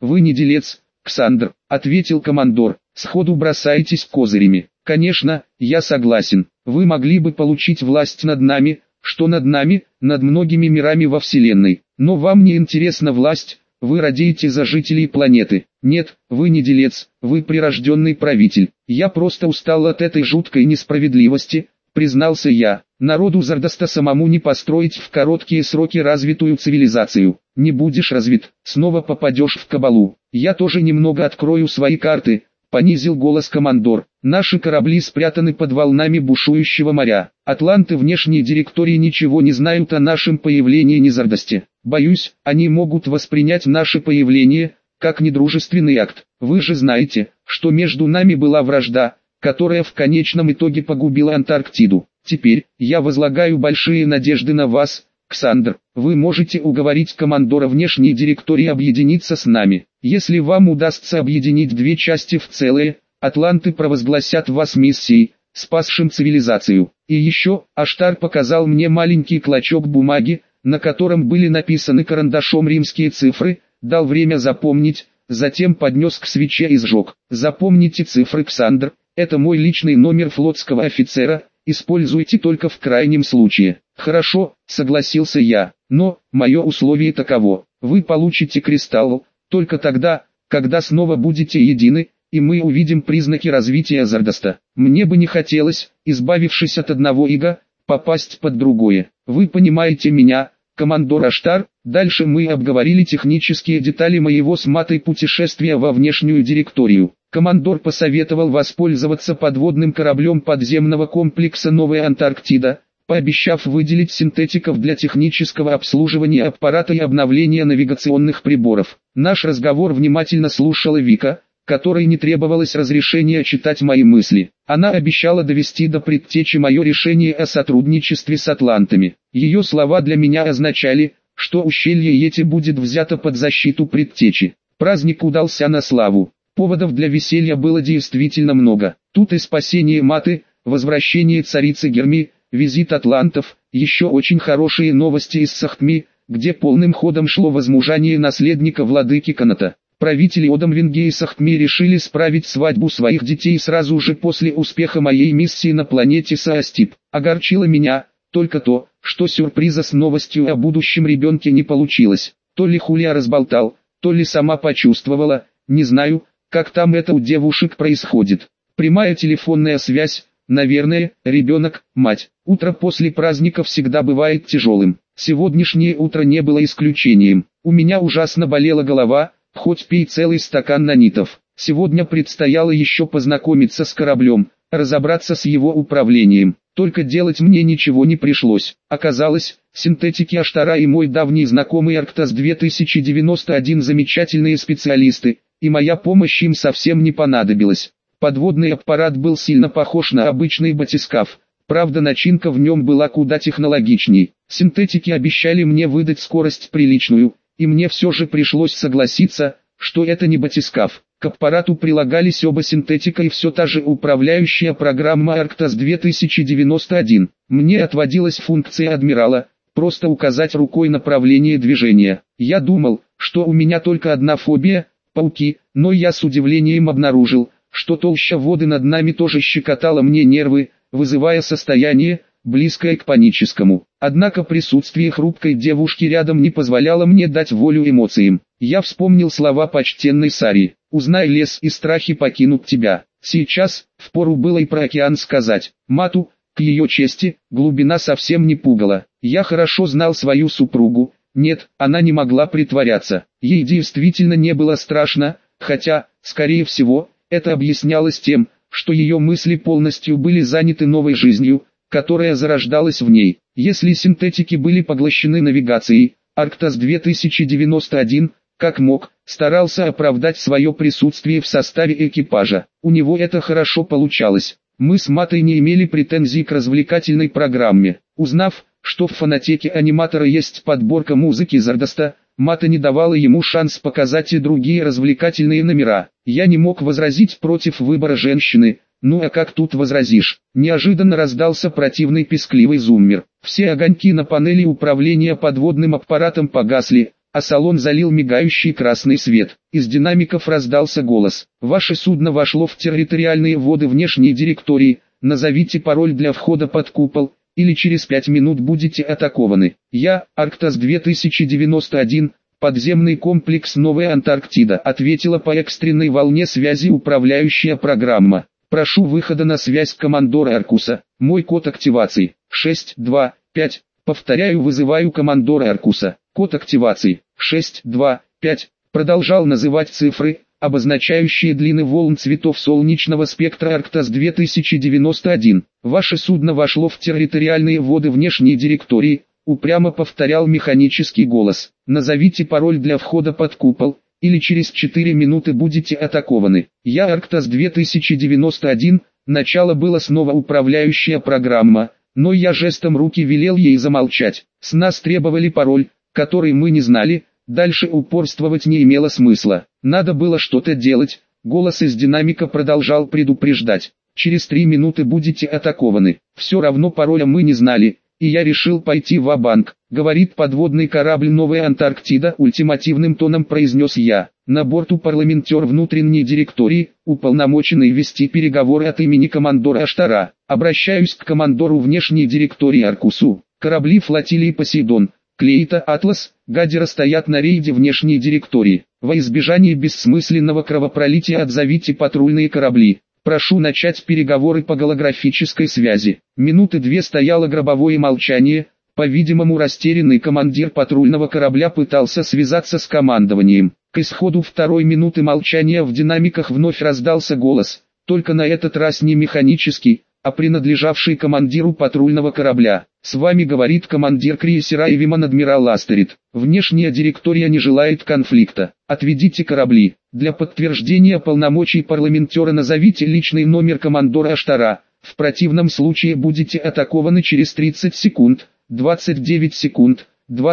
вы не делец, Ксандр, ответил командор, сходу бросаетесь козырями. Конечно, я согласен, вы могли бы получить власть над нами, что над нами, над многими мирами во Вселенной, но вам не интересна власть, вы радеете за жителей планеты. Нет, вы не делец, вы прирожденный правитель. Я просто устал от этой жуткой несправедливости, признался я. Народу Зардаста самому не построить в короткие сроки развитую цивилизацию. Не будешь развит, снова попадешь в кабалу. Я тоже немного открою свои карты, понизил голос командор. Наши корабли спрятаны под волнами бушующего моря. Атланты внешней директории ничего не знают о нашем появлении Низардасте. Боюсь, они могут воспринять наше появление как недружественный акт. Вы же знаете, что между нами была вражда, которая в конечном итоге погубила Антарктиду. Теперь, я возлагаю большие надежды на вас, Ксандр. Вы можете уговорить командора внешней директории объединиться с нами. Если вам удастся объединить две части в целое, атланты провозгласят вас миссией, спасшим цивилизацию. И еще, Аштар показал мне маленький клочок бумаги, на котором были написаны карандашом римские цифры, дал время запомнить, затем поднес к свече и сжег. Запомните цифры, Ксандр, это мой личный номер флотского офицера, используйте только в крайнем случае. Хорошо, согласился я, но, мое условие таково, вы получите кристалл, только тогда, когда снова будете едины, и мы увидим признаки развития Зардаста. Мне бы не хотелось, избавившись от одного ига, попасть под другое. Вы понимаете меня, командор Аштар? Дальше мы обговорили технические детали моего с Матой путешествия во внешнюю директорию. Командор посоветовал воспользоваться подводным кораблем подземного комплекса «Новая Антарктида», пообещав выделить синтетиков для технического обслуживания аппарата и обновления навигационных приборов. Наш разговор внимательно слушала Вика, которой не требовалось разрешения читать мои мысли. Она обещала довести до предтечи мое решение о сотрудничестве с атлантами. Ее слова для меня означали, что ущелье Йети будет взято под защиту предтечи. Праздник удался на славу. Поводов для веселья было действительно много. Тут и спасение Маты, возвращение царицы Герми, визит атлантов, еще очень хорошие новости из Сахтми, где полным ходом шло возмужание наследника владыки Каната. Правители Одамвинге и Сахтми решили справить свадьбу своих детей сразу же после успеха моей миссии на планете Саастип. Огорчило меня только то, что сюрприза с новостью о будущем ребенке не получилось. То ли Хулия разболтал, то ли сама почувствовала, не знаю, как там это у девушек происходит. Прямая телефонная связь, наверное, ребенок, мать. Утро после праздника всегда бывает тяжелым. Сегодняшнее утро не было исключением. У меня ужасно болела голова, хоть пей целый стакан нанитов. Сегодня предстояло еще познакомиться с кораблем, разобраться с его управлением. Только делать мне ничего не пришлось. Оказалось, синтетики Аштара и мой давний знакомый Арктас 2091 замечательные специалисты, и моя помощь им совсем не понадобилась. Подводный аппарат был сильно похож на обычный батискаф, правда начинка в нем была куда технологичней. Синтетики обещали мне выдать скорость приличную, и мне все же пришлось согласиться, что это не батискаф. К аппарату прилагались оба синтетика и все та же управляющая программа Арктас 2091. Мне отводилась функция адмирала, просто указать рукой направление движения. Я думал, что у меня только одна фобия – пауки, но я с удивлением обнаружил, что толща воды над нами тоже щекотала мне нервы, вызывая состояние, близкое к паническому. Однако присутствие хрупкой девушки рядом не позволяло мне дать волю эмоциям. Я вспомнил слова почтенной Сари: «Узнай лес, и страхи покинут тебя». Сейчас, впору было и про океан сказать. Мату, к ее чести, глубина совсем не пугала. Я хорошо знал свою супругу. Нет, она не могла притворяться. Ей действительно не было страшно, хотя, скорее всего, это объяснялось тем, что ее мысли полностью были заняты новой жизнью, которая зарождалась в ней. Если синтетики были поглощены навигацией, Арктас 2091, как мог, старался оправдать свое присутствие в составе экипажа. У него это хорошо получалось. Мы с Матой не имели претензий к развлекательной программе. Узнав, что в фонотеке аниматора есть подборка музыки Зардаста, Мата не давала ему шанс показать и другие развлекательные номера. Я не мог возразить против выбора женщины. Ну а как тут возразишь? Неожиданно раздался противный пискливый зуммер. Все огоньки на панели управления подводным аппаратом погасли, а салон залил мигающий красный свет. Из динамиков раздался голос. Ваше судно вошло в территориальные воды внешней директории, назовите пароль для входа под купол, или через 5 минут будете атакованы. Я, Арктас 2091, подземный комплекс Новая Антарктида, ответила по экстренной волне связи управляющая программа. Прошу выхода на связь командора Аркуса. Мой код активации 625. Повторяю, вызываю командора Аркуса. Код активации 625. Продолжал называть цифры, обозначающие длины волн цветов солнечного спектра Арктас 2091. Ваше судно вошло в территориальные воды внешней директории, упрямо повторял механический голос. Назовите пароль для входа под купол, или через 4 минуты будете атакованы. Я Арктас 2091, начало было снова управляющая программа, но я жестом руки велел ей замолчать. С нас требовали пароль, который мы не знали, дальше упорствовать не имело смысла. Надо было что-то делать, голос из динамика продолжал предупреждать. Через 3 минуты будете атакованы. Все равно пароля мы не знали, и я решил пойти ва-банк, говорит подводный корабль Новая Антарктида, ультимативным тоном произнес я. На борту парламентер внутренней директории, уполномоченный вести переговоры от имени командора Аштара. Обращаюсь к командору внешней директории Аркусу. Корабли флотилии Посейдон, Клейта, Атлас, Гадера стоят на рейде внешней директории. Во избежание бессмысленного кровопролития отзовите патрульные корабли. Прошу начать переговоры по голографической связи. Минуты 2 стояло гробовое молчание. По-видимому, растерянный командир патрульного корабля пытался связаться с командованием. К исходу 2-й минуты молчания в динамиках вновь раздался голос, только на этот раз не механический, а принадлежавший командиру патрульного корабля. С вами говорит командир крейсера Эвиман адмирал Астерид. Внешняя директория не желает конфликта. Отведите корабли. Для подтверждения полномочий парламентера назовите личный номер командора Аштара. В противном случае будете атакованы через 30 секунд, 29 секунд,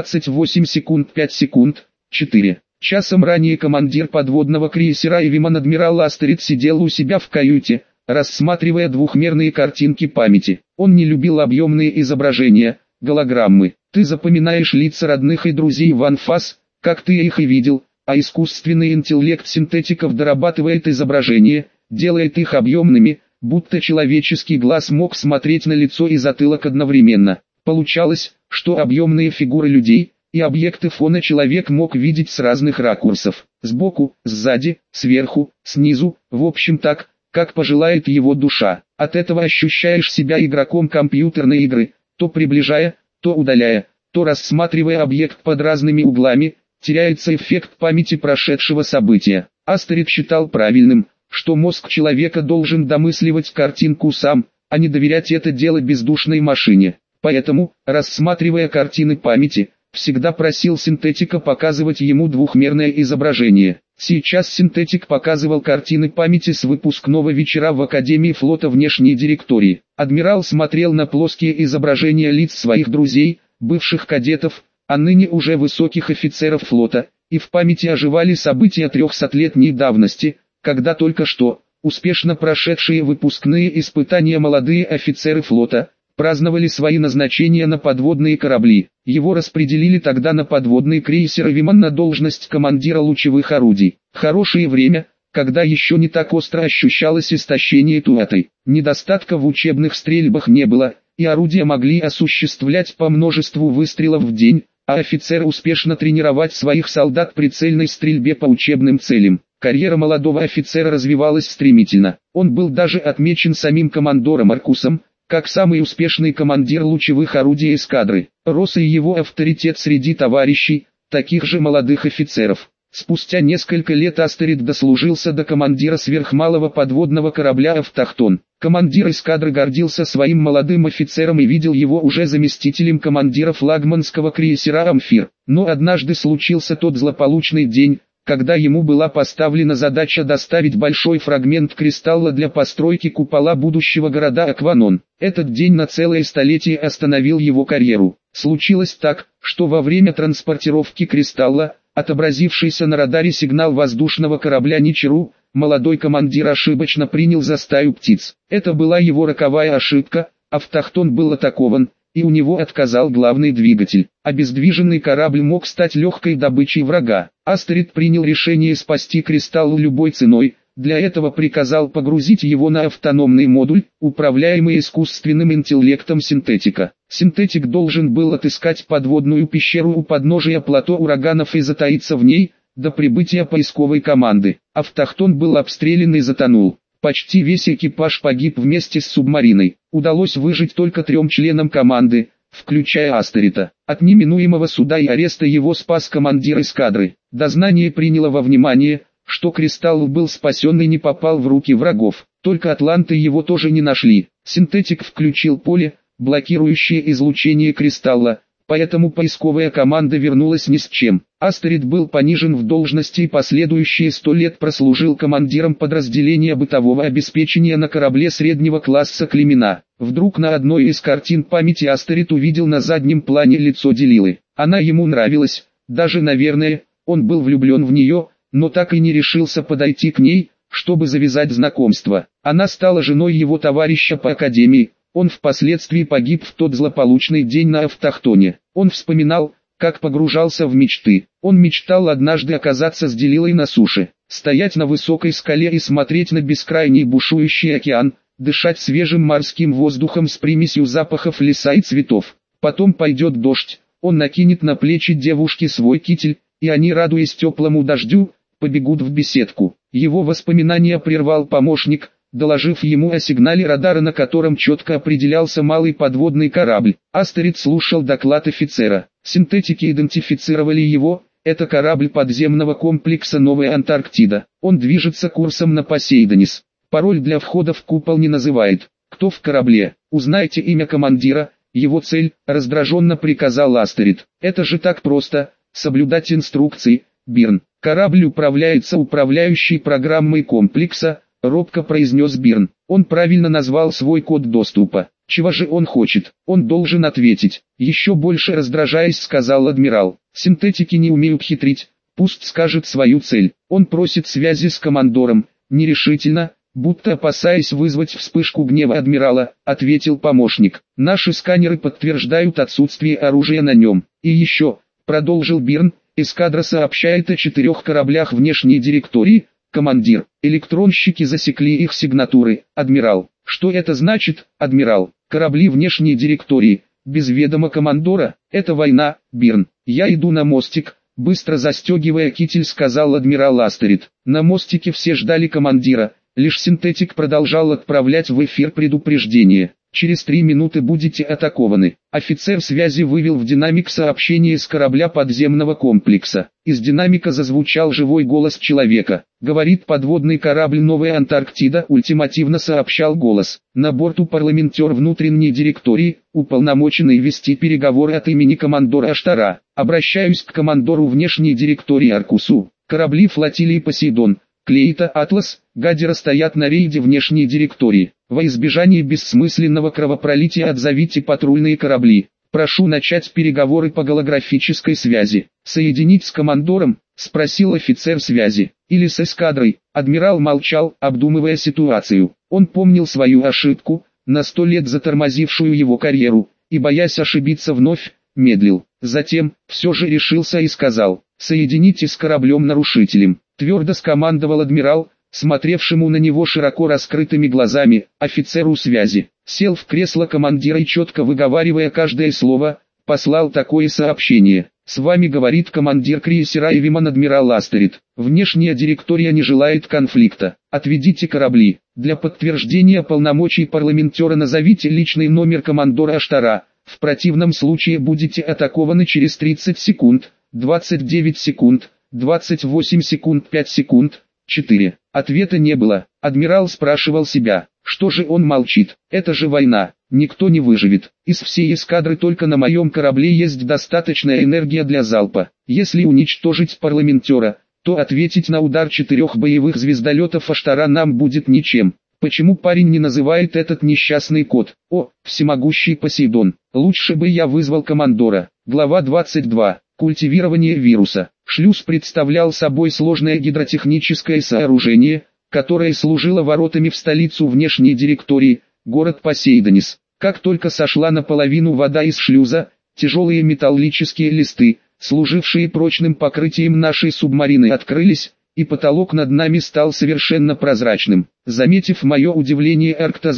28 секунд, 5 секунд, 4. Часом ранее командир подводного крейсера Эвиман адмирал Астерид сидел у себя в каюте, рассматривая двухмерные картинки памяти. Он не любил объемные изображения, голограммы. Ты запоминаешь лица родных и друзей в анфас, как ты их и видел, а искусственный интеллект синтетиков дорабатывает изображения, делает их объемными, будто человеческий глаз мог смотреть на лицо и затылок одновременно. Получалось, что объемные фигуры людей и объекты фона человек мог видеть с разных ракурсов. Сбоку, сзади, сверху, снизу, в общем так, как пожелает его душа. От этого ощущаешь себя игроком компьютерной игры, то приближая, то удаляя, то рассматривая объект под разными углами, теряется эффект памяти прошедшего события. Астерид считал правильным, что мозг человека должен домысливать картинку сам, а не доверять это дело бездушной машине. Поэтому, рассматривая картины памяти, всегда просил синтетика показывать ему двухмерное изображение. Сейчас синтетик показывал картины памяти с выпускного вечера в Академии флота внешней директории. Адмирал смотрел на плоские изображения лиц своих друзей, бывших кадетов, а ныне уже высоких офицеров флота, и в памяти оживали события 300-летней давности, когда только что, успешно прошедшие выпускные испытания молодые офицеры флота, праздновали свои назначения на подводные корабли. Его распределили тогда на подводный крейсер Эвиман на должность командира лучевых орудий. Хорошее время, когда еще не так остро ощущалось истощение Туатой. Недостатка в учебных стрельбах не было, и орудия могли осуществлять по множеству выстрелов в день, а офицеры успешно тренировать своих солдат прицельной стрельбе по учебным целям. Карьера молодого офицера развивалась стремительно. Он был даже отмечен самим командором Аркусом, как самый успешный командир лучевых орудий эскадры. Рос и его авторитет среди товарищей, таких же молодых офицеров. Спустя несколько лет Астерид дослужился до командира сверхмалого подводного корабля «Автохтон». Командир эскадры гордился своим молодым офицером и видел его уже заместителем командира флагманского крейсера «Амфир». Но однажды случился тот злополучный день, когда ему была поставлена задача доставить большой фрагмент кристалла для постройки купола будущего города Акванон. Этот день на целое столетие остановил его карьеру. Случилось так, что во время транспортировки кристалла, отобразившийся на радаре сигнал воздушного корабля Ничиру, молодой командир ошибочно принял за стаю птиц. Это была его роковая ошибка, Автохтон был атакован, и у него отказал главный двигатель. Обездвиженный корабль мог стать легкой добычей врага. Астерид принял решение спасти Кристалл любой ценой. Для этого приказал погрузить его на автономный модуль, управляемый искусственным интеллектом синтетика. Синтетик должен был отыскать подводную пещеру у подножия плато ураганов и затаиться в ней, до прибытия поисковой команды. Автохтон был обстрелян и затонул. Почти весь экипаж погиб вместе с субмариной. Удалось выжить только 3 членам команды, включая Астерита. От неминуемого суда и ареста его спас командир эскадры. Дознание приняло во внимание, что Кристалл был спасен и не попал в руки врагов. Только атланты его тоже не нашли. Синтетик включил поле, блокирующее излучение Кристалла, поэтому поисковая команда вернулась ни с чем. Астерид был понижен в должности и последующие 100 лет прослужил командиром подразделения бытового обеспечения на корабле среднего класса Клемена. Вдруг на одной из картин памяти Астерид увидел на заднем плане лицо Делилы. Она ему нравилась, даже, наверное, он был влюблен в нее, но так и не решился подойти к ней, чтобы завязать знакомство. Она стала женой его товарища по академии. Он впоследствии погиб в тот злополучный день на автохтоне. Он вспоминал, как погружался в мечты. Он мечтал однажды оказаться с Делилой на суше, стоять на высокой скале и смотреть на бескрайний бушующий океан, дышать свежим морским воздухом с примесью запахов леса и цветов. Потом пойдет дождь, он накинет на плечи девушки свой китель, и они, радуясь теплому дождю, побегут в беседку. Его воспоминания прервал помощник, доложив ему о сигнале радара, на котором четко определялся малый подводный корабль. Астерид слушал доклад офицера. Синтетики идентифицировали его, это корабль подземного комплекса «Новая Антарктида». Он движется курсом на Посейдонис. Пароль для входа в купол не называет. Кто в корабле? Узнайте имя командира, его цель, раздраженно приказал Астерид. Это же так просто, соблюдать инструкции, Бирн. Корабль управляется управляющей программой комплекса, робко произнес Бирн. Он правильно назвал свой код доступа. Чего же он хочет? Он должен ответить. Еще больше раздражаясь, сказал адмирал. Синтетики не умеют хитрить, пусть скажет свою цель. Он просит связи с командором. Нерешительно, будто опасаясь вызвать вспышку гнева адмирала, ответил помощник. Наши сканеры подтверждают отсутствие оружия на нем. И еще, продолжил Бирн, эскадра сообщает о 4 кораблях внешней директории. Командир, электронщики засекли их сигнатуры. Адмирал, что это значит, адмирал? Корабли внешней директории, без ведома командора, это война, Бирн. Я иду на мостик, быстро застегивая китель, сказал адмирал Астерид. На мостике все ждали командира, лишь синтетик продолжал отправлять в эфир предупреждение. Через 3 минуты будете атакованы. Офицер связи вывел в динамик сообщение с корабля подземного комплекса. Из динамика зазвучал живой голос человека. Говорит подводный корабль «Новая Антарктида», ультимативно сообщал голос. На борту парламентер внутренней директории, уполномоченный вести переговоры от имени командора Аштара. Обращаюсь к командору внешней директории Аркусу. Корабли флотилии Посейдон, Клейта, Атлас, Гадера стоят на рейде внешней директории. Во избежание бессмысленного кровопролития отзовите патрульные корабли. Прошу начать переговоры по голографической связи. Соединить с командором? Спросил офицер связи. Или с эскадрой? Адмирал молчал, обдумывая ситуацию. Он помнил свою ошибку, на 100 лет затормозившую его карьеру, и, боясь ошибиться вновь, медлил. Затем, все же решился и сказал: «Соедините с кораблем-нарушителем». Твердо скомандовал адмирал, смотревшему на него широко раскрытыми глазами, офицеру связи. Сел в кресло командира и, четко выговаривая каждое слово, послал такое сообщение. «С вами говорит командир крейсера Эвиман адмирал Астерид. Внешняя директория не желает конфликта. Отведите корабли. Для подтверждения полномочий парламентера назовите личный номер командора Аштара. В противном случае будете атакованы через 30 секунд, 29 секунд, 28 секунд, 5 секунд, 4. Ответа не было. Адмирал спрашивал себя, что же он молчит? Это же война, никто не выживет. Из всей эскадры только на моем корабле есть достаточная энергия для залпа. Если уничтожить парламентера, то ответить на удар 4 боевых звездолетов Аштара нам будет ничем. Почему парень не называет этот несчастный код? О, всемогущий Посейдон, лучше бы я вызвал командора. Глава 22. Культивирование вируса. Шлюз представлял собой сложное гидротехническое сооружение, которое служило воротами в столицу внешней директории, город Посейдонис. Как только сошла наполовину вода из шлюза, тяжелые металлические листы, служившие прочным покрытием нашей субмарины, открылись, и потолок над нами стал совершенно прозрачным. Заметив мое удивление, Арктас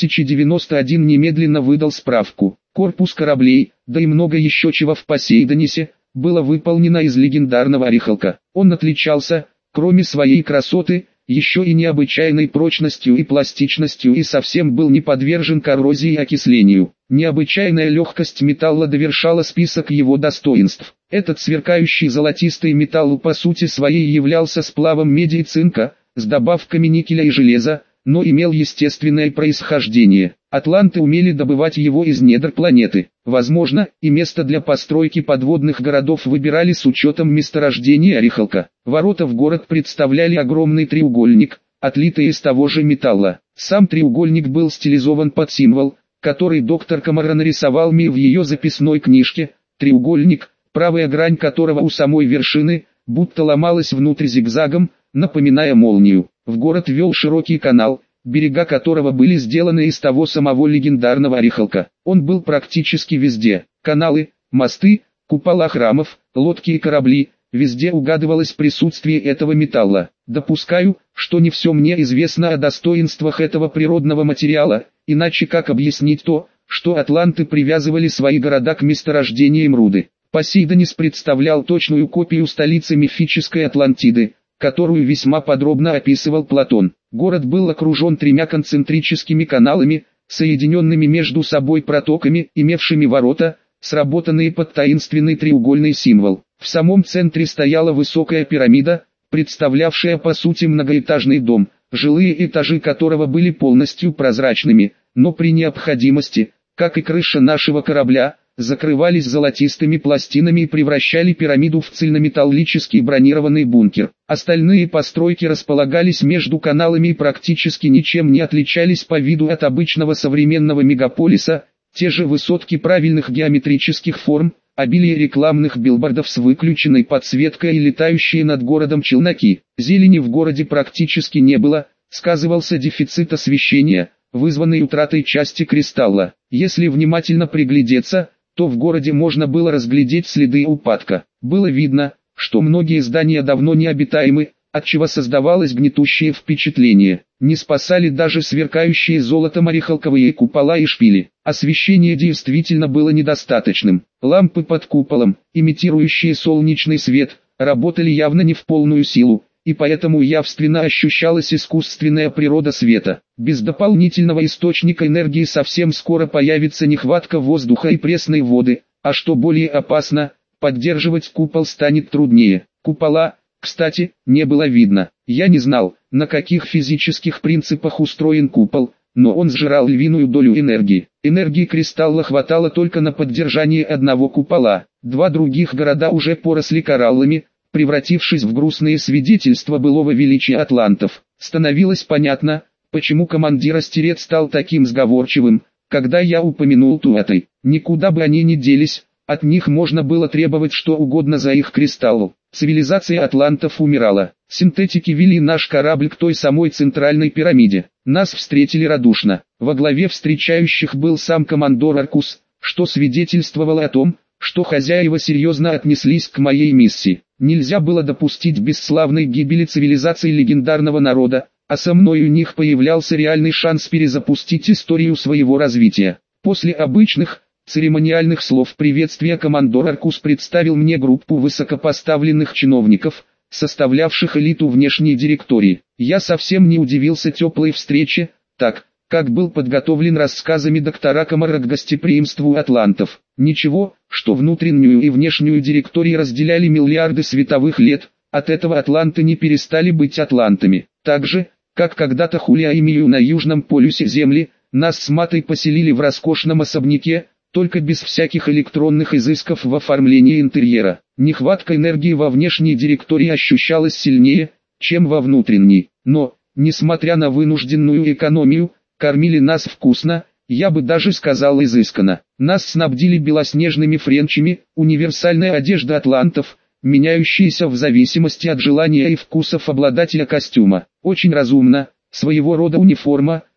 2091 немедленно выдал справку. Корпус кораблей, да и много еще чего в Посейдонисе, было выполнено из легендарного орехалка. Он отличался, кроме своей красоты, еще и необычайной прочностью и пластичностью, и совсем был не подвержен коррозии и окислению. Необычайная легкость металла довершала список его достоинств. Этот сверкающий золотистый металл по сути своей являлся сплавом меди и цинка, с добавками никеля и железа, но имел естественное происхождение. Атланты умели добывать его из недр планеты. Возможно, и место для постройки подводных городов выбирали с учетом месторождения орехалка. Ворота в город представляли огромный треугольник, отлитый из того же металла. Сам треугольник был стилизован под символ, который доктор Камара нарисовал мне в ее записной книжке. Треугольник, правая грань которого у самой вершины, будто ломалась внутрь зигзагом, напоминая молнию. В город вел широкий канал, берега которого были сделаны из того самого легендарного орехалка. Он был практически везде. Каналы, мосты, купола храмов, лодки и корабли, везде угадывалось присутствие этого металла. Допускаю, что не все мне известно о достоинствах этого природного материала, иначе как объяснить то, что атланты привязывали свои города к месторождениям руды. Посейдонис представлял точную копию столицы мифической Атлантиды, которую весьма подробно описывал Платон. Город был окружен 3 концентрическими каналами, соединенными между собой протоками, имевшими ворота, сработанные под таинственный треугольный символ. В самом центре стояла высокая пирамида, представлявшая по сути многоэтажный дом, жилые этажи которого были полностью прозрачными, но при необходимости, как и крыша нашего корабля, закрывались золотистыми пластинами и превращали пирамиду в цельнометаллический бронированный бункер. Остальные постройки располагались между каналами и практически ничем не отличались по виду от обычного современного мегаполиса, те же высотки правильных геометрических форм, обилие рекламных билбордов с выключенной подсветкой и летающие над городом челноки. Зелени в городе практически не было, сказывался дефицит освещения, вызванный утратой части кристалла. Если внимательно приглядеться, то в городе можно было разглядеть следы упадка. Было видно, что многие здания давно не обитаемы, отчего создавалось гнетущее впечатление. Не спасали даже сверкающие золотом орехалковые купола и шпили. Освещение действительно было недостаточным. Лампы под куполом, имитирующие солнечный свет, работали явно не в полную силу, и поэтому явственно ощущалась искусственная природа света. Без дополнительного источника энергии совсем скоро появится нехватка воздуха и пресной воды, а что более опасно, поддерживать купол станет труднее. Купола, кстати, не было видно. Я не знал, на каких физических принципах устроен купол, но он сжирал львиную долю энергии. Энергии кристалла хватало только на поддержание одного купола. 2 других города уже поросли кораллами, превратившись в грустные свидетельства былого величия атлантов. Становилось понятно, почему командир Астерет стал таким сговорчивым, когда я упомянул Туатой. Никуда бы они не делись, от них можно было требовать что угодно за их кристалл. Цивилизация атлантов умирала. Синтетики вели наш корабль к той самой центральной пирамиде. Нас встретили радушно. Во главе встречающих был сам командор Аркус, что свидетельствовало о том, что хозяева серьезно отнеслись к моей миссии. Нельзя было допустить бесславной гибели цивилизации легендарного народа, а со мной у них появлялся реальный шанс перезапустить историю своего развития. После обычных, церемониальных слов приветствия командор Аркус представил мне группу высокопоставленных чиновников, составлявших элиту внешней директории. Я совсем не удивился теплой встрече, так как был подготовлен рассказами доктора Камара к гостеприимству атлантов. Ничего, что внутреннюю и внешнюю директории разделяли миллиарды световых лет, от этого атланты не перестали быть атлантами. Так же, как когда-то Хулия и Мию на южном полюсе Земли, нас с Матой поселили в роскошном особняке, только без всяких электронных изысков в оформлении интерьера. Нехватка энергии во внешней директории ощущалась сильнее, чем во внутренней. Но, несмотря на вынужденную экономию, кормили нас вкусно, я бы даже сказал изысканно. Нас снабдили белоснежными френчами, универсальная одежда атлантов, меняющаяся в зависимости от желания и вкусов обладателя костюма. Очень разумно, своего рода униформа,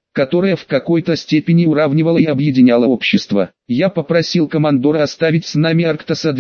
которая в какой-то степени уравнивала и объединяла общество. Я попросил командора оставить с нами Арктаса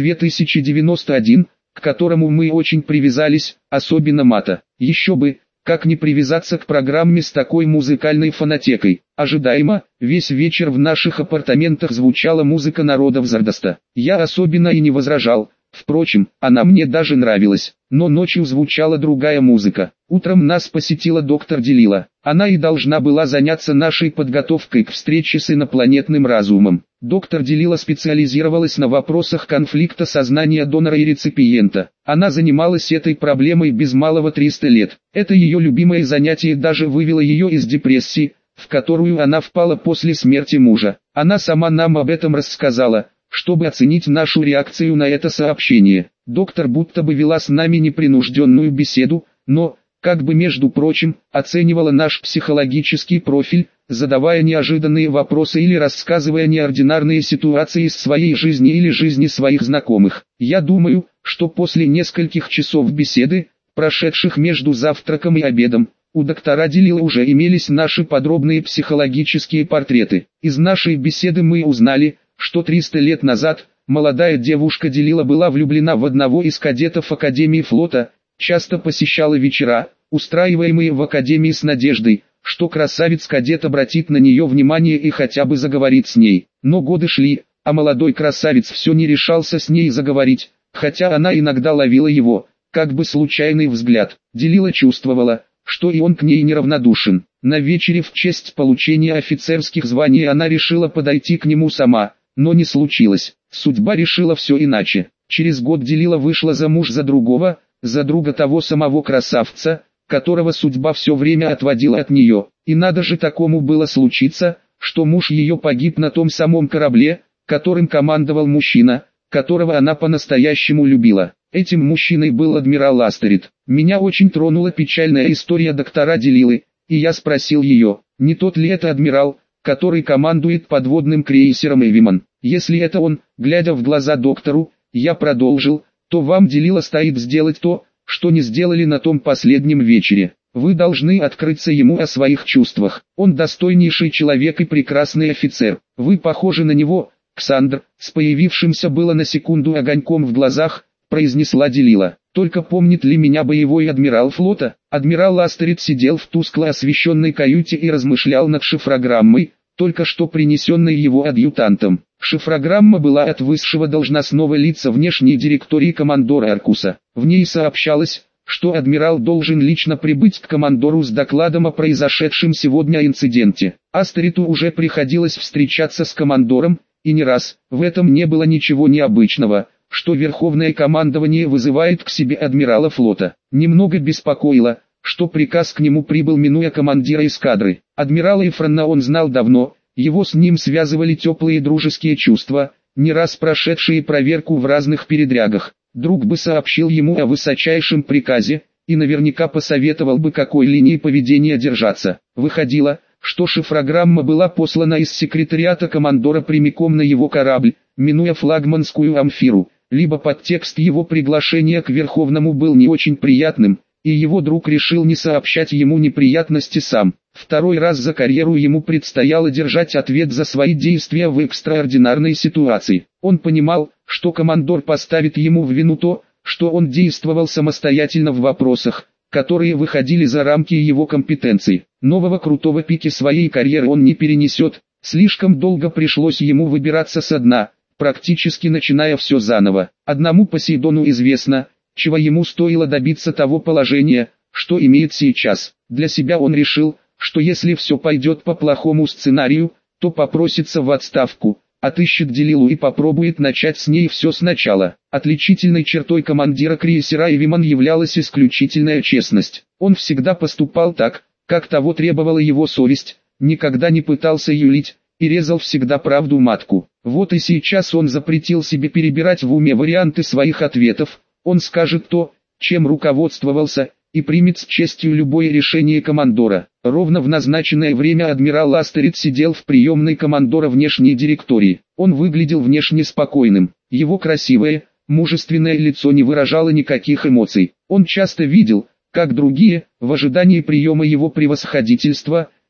2091, к которому мы очень привязались, особенно Мата. Еще бы, как не привязаться к программе с такой музыкальной фонотекой. Ожидаемо, весь вечер в наших апартаментах звучала музыка народов Зардоста. Я особенно и не возражал. Впрочем, она мне даже нравилась, но ночью звучала другая музыка. Утром нас посетила доктор Делила. Она и должна была заняться нашей подготовкой к встрече с инопланетным разумом. Доктор Делила специализировалась на вопросах конфликта сознания донора и реципиента. Она занималась этой проблемой без малого 300 лет. Это ее любимое занятие даже вывело ее из депрессии, в которую она впала после смерти мужа. Она сама нам об этом рассказала, чтобы оценить нашу реакцию на это сообщение. Доктор будто бы вела с нами непринужденную беседу, но, как бы между прочим, оценивала наш психологический профиль, задавая неожиданные вопросы или рассказывая неординарные ситуации из своей жизни или жизни своих знакомых. Я думаю, что после нескольких часов беседы, прошедших между завтраком и обедом, у доктора Делила уже имелись наши подробные психологические портреты. Из нашей беседы мы узнали, что 300 лет назад молодая девушка Делила была влюблена в одного из кадетов Академии флота, часто посещала вечера, устраиваемые в Академии с надеждой, что красавец-кадет обратит на нее внимание и хотя бы заговорит с ней. Но годы шли, а молодой красавец все не решался с ней заговорить, хотя она иногда ловила его, как бы случайный взгляд. Делила чувствовала, что и он к ней неравнодушен. На вечере в честь получения офицерских званий она решила подойти к нему сама, но не случилось. Судьба решила все иначе. Через год Делила вышла замуж за другого, за друга того самого красавца, которого судьба все время отводила от нее. И надо же такому было случиться, что муж ее погиб на том самом корабле, которым командовал мужчина, которого она по-настоящему любила. Этим мужчиной был адмирал Астерид. Меня очень тронула печальная история доктора Делилы, и я спросил ее, не тот ли это адмирал, который командует подводным крейсером Эвиман. Если это он, глядя в глаза доктору, я продолжил, то вам Делила стоит сделать то, что не сделали на том последнем вечере. Вы должны открыться ему о своих чувствах. Он достойнейший человек и прекрасный офицер. Вы похожи на него, Ксандр, с появившимся было на секунду огоньком в глазах, произнесла Делила. Только помнит ли меня боевой адмирал флота? Адмирал Астерид сидел в тускло освещенной каюте и размышлял над шифрограммой, только что принесенной его адъютантом. Шифрограмма была от высшего должностного лица внешней директории командора Аркуса. В ней сообщалось, что адмирал должен лично прибыть к командору с докладом о произошедшем сегодня инциденте. Астериду уже приходилось встречаться с командором, и не раз. В этом не было ничего необычного, что Верховное командование вызывает к себе адмирала флота. Немного беспокоило, что приказ к нему прибыл минуя командира эскадры. Адмирала Эфрона он знал давно, его с ним связывали теплые дружеские чувства, не раз прошедшие проверку в разных передрягах. Друг бы сообщил ему о высочайшем приказе, и наверняка посоветовал бы, какой линии поведения держаться. Выходило, что шифрограмма была послана из секретариата командора прямиком на его корабль, минуя флагманскую амфиру, либо подтекст его приглашения к Верховному был не очень приятным, и его друг решил не сообщать ему неприятности сам. Второй раз за карьеру ему предстояло держать ответ за свои действия в экстраординарной ситуации. Он понимал, что командор поставит ему в вину то, что он действовал самостоятельно в вопросах, которые выходили за рамки его компетенций. Нового крутого пика своей карьеры он не перенесет, слишком долго пришлось ему выбираться со дна, практически начиная все заново. Одному Посейдону известно, чего ему стоило добиться того положения, что имеет сейчас. Для себя он решил, что если все пойдет по плохому сценарию, то попросится в отставку, отыщет Делилу и попробует начать с ней все сначала. Отличительной чертой командира крейсера Эвиман являлась исключительная честность. Он всегда поступал так, как того требовала его совесть, никогда не пытался юлить, и резал всегда правду матку. Вот и сейчас он запретил себе перебирать в уме варианты своих ответов, он скажет то, чем руководствовался, и примет с честью любое решение командора. Ровно в назначенное время адмирал Астерид сидел в приемной командора внешней директории. Он выглядел внешне спокойным. Его красивое, мужественное лицо не выражало никаких эмоций. Он часто видел, как другие, в ожидании приема его превосходительства,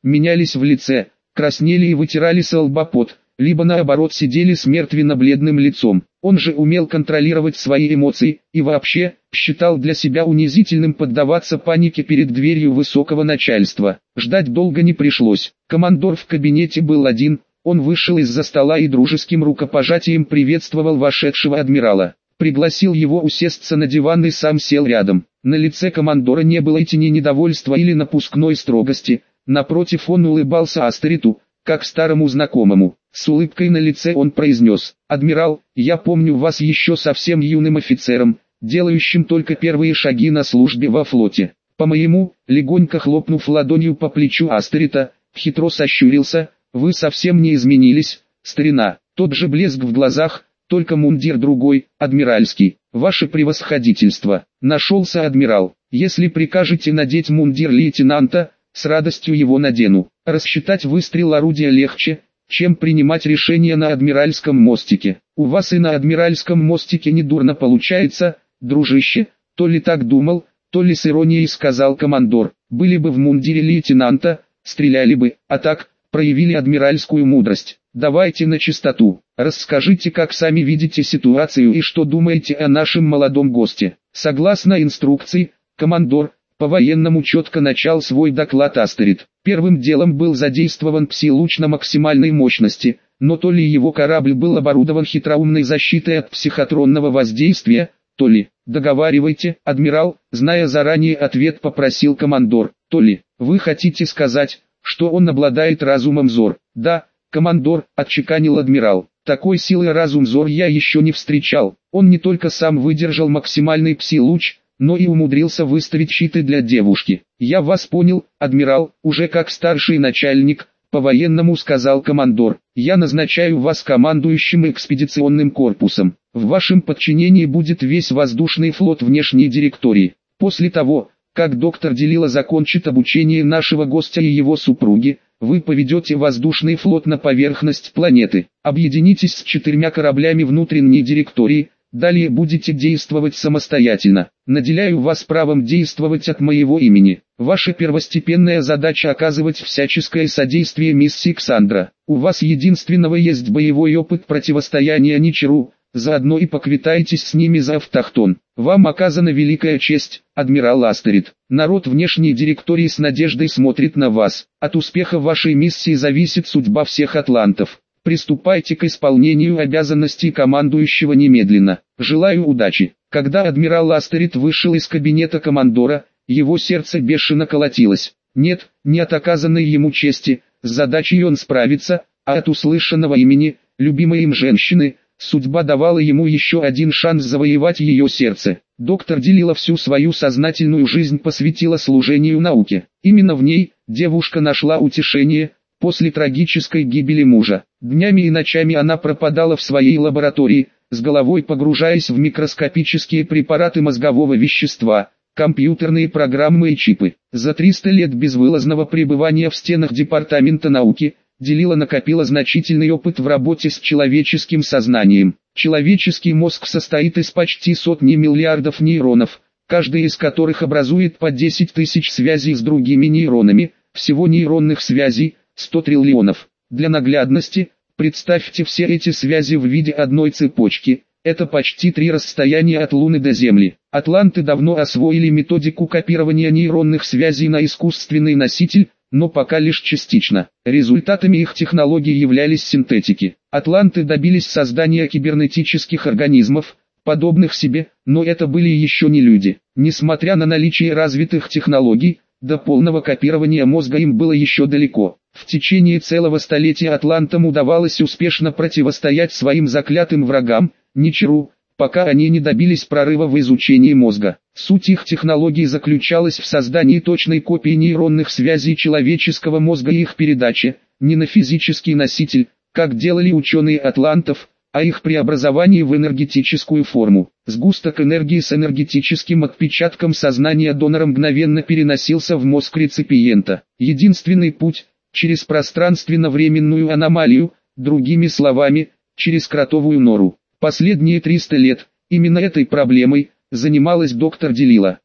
менялись в лице, краснели и вытирали со лба пот, либо наоборот сидели с мертвенно-бледным лицом. Он же умел контролировать свои эмоции, и вообще, считал для себя унизительным поддаваться панике перед дверью высокого начальства. Ждать долго не пришлось. Командор в кабинете был один, он вышел из-за стола и дружеским рукопожатием приветствовал вошедшего адмирала. Пригласил его усесться на диван и сам сел рядом. На лице командора не было и тени недовольства или напускной строгости, напротив он улыбался Астериту, как старому знакомому. С улыбкой на лице он произнес: «Адмирал, я помню вас еще совсем юным офицером, делающим только первые шаги на службе во флоте». По-моему, легонько хлопнув ладонью по плечу Астерита, хитро сощурился: «Вы совсем не изменились, старина». Тот же блеск в глазах, только мундир другой, адмиральский. «Ваше превосходительство», — нашелся адмирал. «Если прикажете надеть мундир лейтенанта, с радостью его надену. Рассчитать выстрел орудия легче, чем принимать решение на адмиральском мостике. У вас и на адмиральском мостике недурно получается, дружище», — то ли так думал, то ли с иронией сказал командор. «Были бы в мундире лейтенанта, стреляли бы, а так, проявили адмиральскую мудрость. Давайте на чистоту. Расскажите, как сами видите ситуацию и что думаете о нашем молодом госте». Согласно инструкции, командор по-военному четко начал свой доклад Астерит. Первым делом был задействован пси-луч на максимальной мощности, но то ли его корабль был оборудован хитроумной защитой от психотронного воздействия, то ли. «Договаривайте, адмирал», зная заранее ответ, попросил командор. «То ли. Вы хотите сказать, что он обладает разумом Зор?» «Да, командор», отчеканил адмирал. «Такой силы разум Зор я еще не встречал. Он не только сам выдержал максимальный пси-луч, но и умудрился выставить щиты для девушки». «Я вас понял, адмирал», уже как старший начальник, по-военному сказал командор. «Я назначаю вас командующим экспедиционным корпусом. В вашем подчинении будет весь воздушный флот внешней директории. После того, как доктор Делила закончит обучение нашего гостя и его супруги, вы поведете воздушный флот на поверхность планеты. Объединитесь с 4 кораблями внутренней директории, далее будете действовать самостоятельно. Наделяю вас правом действовать от моего имени. Ваша первостепенная задача — оказывать всяческое содействие миссии Ксандра. У вас единственного есть боевой опыт противостояния Ничеру, заодно и поквитайтесь с ними за автохтон. Вам оказана великая честь, адмирал Астерит. Народ внешней директории с надеждой смотрит на вас. От успеха вашей миссии зависит судьба всех атлантов. Приступайте к исполнению обязанностей командующего немедленно. Желаю удачи». Когда адмирал Астерит вышел из кабинета командора, его сердце бешено колотилось. Нет, не от оказанной ему чести, с задачей он справится, а от услышанного имени, любимой им женщины, судьба давала ему еще один шанс завоевать ее сердце. Доктор Делила всю свою сознательную жизнь посвятила служению науке. Именно в ней девушка нашла утешение после трагической гибели мужа. Днями и ночами она пропадала в своей лаборатории, с головой погружаясь в микроскопические препараты мозгового вещества, компьютерные программы и чипы. За 300 лет безвылазного пребывания в стенах Департамента науки, Делила накопила значительный опыт в работе с человеческим сознанием. Человеческий мозг состоит из почти сотни миллиардов нейронов, каждый из которых образует по 10 тысяч связей с другими нейронами, всего нейронных связей 100 триллионов. Для наглядности, представьте все эти связи в виде одной цепочки. Это почти 3 расстояния от Луны до Земли. Атланты давно освоили методику копирования нейронных связей на искусственный носитель, но пока лишь частично. Результатами их технологий являлись синтетики. Атланты добились создания кибернетических организмов, подобных себе, но это были еще не люди. Несмотря на наличие развитых технологий, до полного копирования мозга им было еще далеко. В течение целого столетия атлантам удавалось успешно противостоять своим заклятым врагам, Ничеру, пока они не добились прорыва в изучении мозга. Суть их технологий заключалась в создании точной копии нейронных связей человеческого мозга и их передаче, не на физический носитель, как делали ученые атлантов, а их преобразовании в энергетическую форму. Сгусток энергии с энергетическим отпечатком сознания донора мгновенно переносился в мозг реципиента. Единственный путь – через пространственно-временную аномалию, другими словами, через кротовую нору. Последние 300 лет, именно этой проблемой, занималась доктор Делила.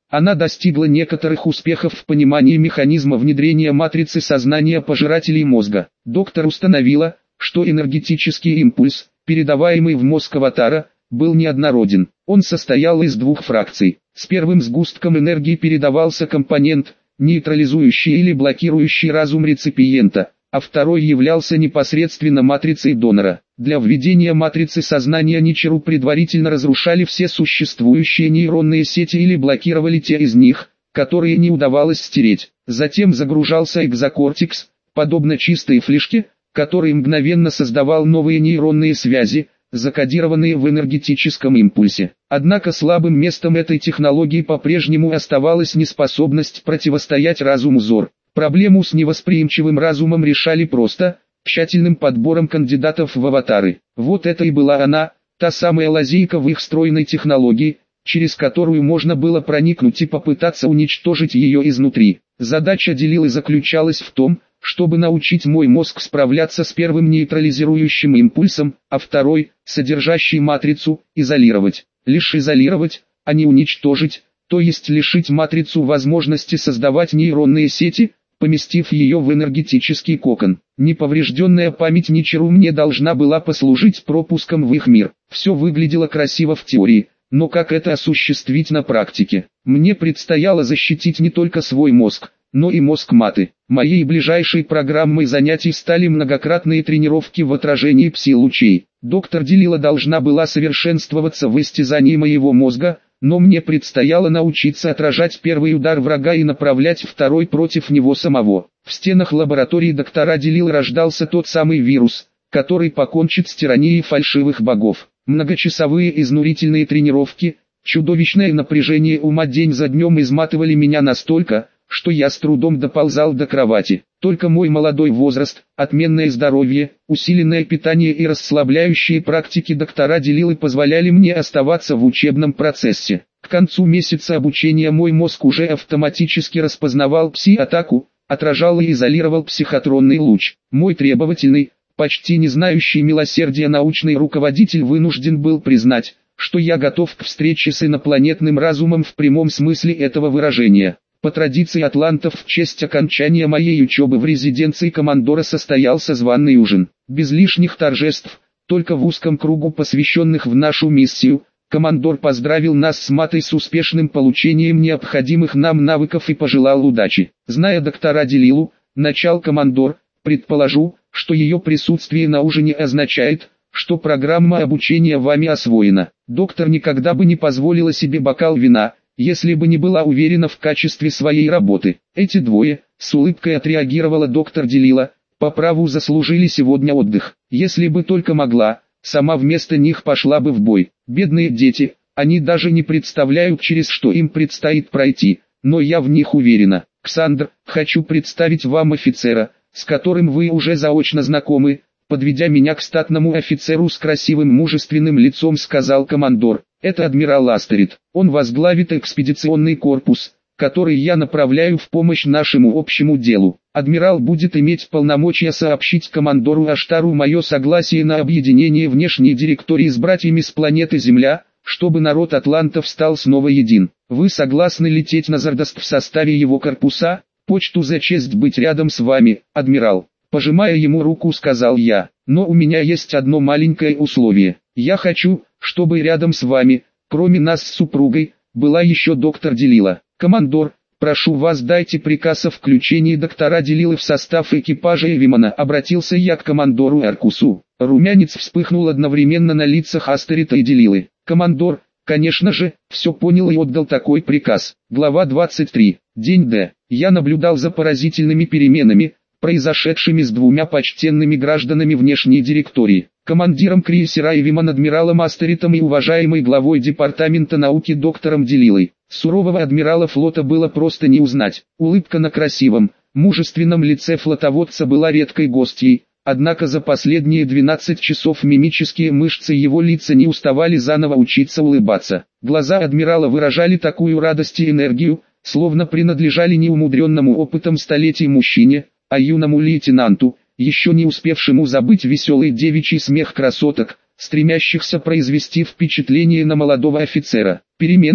Она достигла некоторых успехов в понимании механизма внедрения матрицы сознания пожирателей мозга. Доктор установила, что энергетический импульс, передаваемый в мозг аватара, был неоднороден. Он состоял из двух фракций. С первым сгустком энергии передавался компонент, нейтрализующий или блокирующий разум реципиента, а второй являлся непосредственно матрицей донора. Для введения матрицы сознания Ничиру предварительно разрушали все существующие нейронные сети или блокировали те из них, которые не удавалось стереть. Затем загружался экзокортекс, подобно чистой флешке, который мгновенно создавал новые нейронные связи, закодированные в энергетическом импульсе. Однако слабым местом этой технологии по-прежнему оставалась неспособность противостоять разуму Зор. Проблему с невосприимчивым разумом решали просто, тщательным подбором кандидатов в аватары. Вот это и была она, та самая лазейка в их стройной технологии, через которую можно было проникнуть и попытаться уничтожить ее изнутри. Задача Делилы заключалась в том, чтобы научить мой мозг справляться с первым нейтрализирующим импульсом, а второй, содержащий матрицу, изолировать. Лишь изолировать, а не уничтожить, то есть лишить матрицу возможности создавать нейронные сети, поместив ее в энергетический кокон. Неповрежденная память Ничиру мне должна была послужить пропуском в их мир. Все выглядело красиво в теории, но как это осуществить на практике? Мне предстояло защитить не только свой мозг, но и мозг Маты. Моей ближайшей программой занятий стали многократные тренировки в отражении пси-лучей. Доктор Делила должна была совершенствоваться в истязании моего мозга, но мне предстояло научиться отражать первый удар врага и направлять второй против него самого. В стенах лаборатории доктора Делилы рождался тот самый вирус, который покончит с тиранией фальшивых богов. Многочасовые изнурительные тренировки, чудовищное напряжение ума день за днем изматывали меня настолько, что я с трудом доползал до кровати. Только мой молодой возраст, отменное здоровье, усиленное питание и расслабляющие практики доктора Делилы позволяли мне оставаться в учебном процессе. К концу месяца обучения мой мозг уже автоматически распознавал пси-атаку, отражал и изолировал психотронный луч. Мой требовательный, почти не знающий милосердия научный руководитель вынужден был признать, что я готов к встрече с инопланетным разумом в прямом смысле этого выражения. По традиции атлантов в честь окончания моей учебы в резиденции командора состоялся званый ужин. Без лишних торжеств, только в узком кругу посвященных в нашу миссию, командор поздравил нас с Матой с успешным получением необходимых нам навыков и пожелал удачи. Зная доктора Делилу, начал командор, предположу, что ее присутствие на ужине означает, что программа обучения вами освоена. Доктор никогда бы не позволила себе бокал вина, если бы не была уверена в качестве своей работы. Эти двое, с улыбкой отреагировала доктор Делила, по праву заслужили сегодня отдых. Если бы только могла, сама вместо них пошла бы в бой. Бедные дети, они даже не представляют, через что им предстоит пройти, но я в них уверена. Ксандр, хочу представить вам офицера, с которым вы уже заочно знакомы. Подведя меня к статному офицеру с красивым мужественным лицом, сказал командор. Это адмирал Астерид. Он возглавит экспедиционный корпус, который я направляю в помощь нашему общему делу. Адмирал будет иметь полномочия сообщить командору Аштару мое согласие на объединение внешней директории с братьями с планеты Земля, чтобы народ атлантов стал снова един. Вы согласны лететь на Зардаст в составе его корпуса? Почту за честь быть рядом с вами, адмирал. Пожимая ему руку, сказал я, но у меня есть одно маленькое условие. Я хочу, чтобы рядом с вами, кроме нас с супругой, была еще доктор Делила. Командор, прошу вас, дайте приказ о включении доктора Делилы в состав экипажа Эвимана. Обратился я к командору Аркусу. Румянец вспыхнул одновременно на лицах Астерита и Делилы. Командор, конечно же, все понял и отдал такой приказ. Глава 23. День Д. Я наблюдал за поразительными переменами, произошедшими с двумя почтенными гражданами внешней директории, командиром крейсера Эвиман адмиралом Астеритом и уважаемой главой департамента науки доктором Делилой. Сурового адмирала флота было просто не узнать. Улыбка на красивом, мужественном лице флотоводца была редкой гостьей, однако за последние 12 часов мимические мышцы его лица не уставали заново учиться улыбаться. Глаза адмирала выражали такую радость и энергию, словно принадлежали неумудренному опытом столетий мужчине, а юному лейтенанту, еще не успевшему забыть веселый девичий смех красоток, стремящихся произвести впечатление на молодого офицера. Перемены,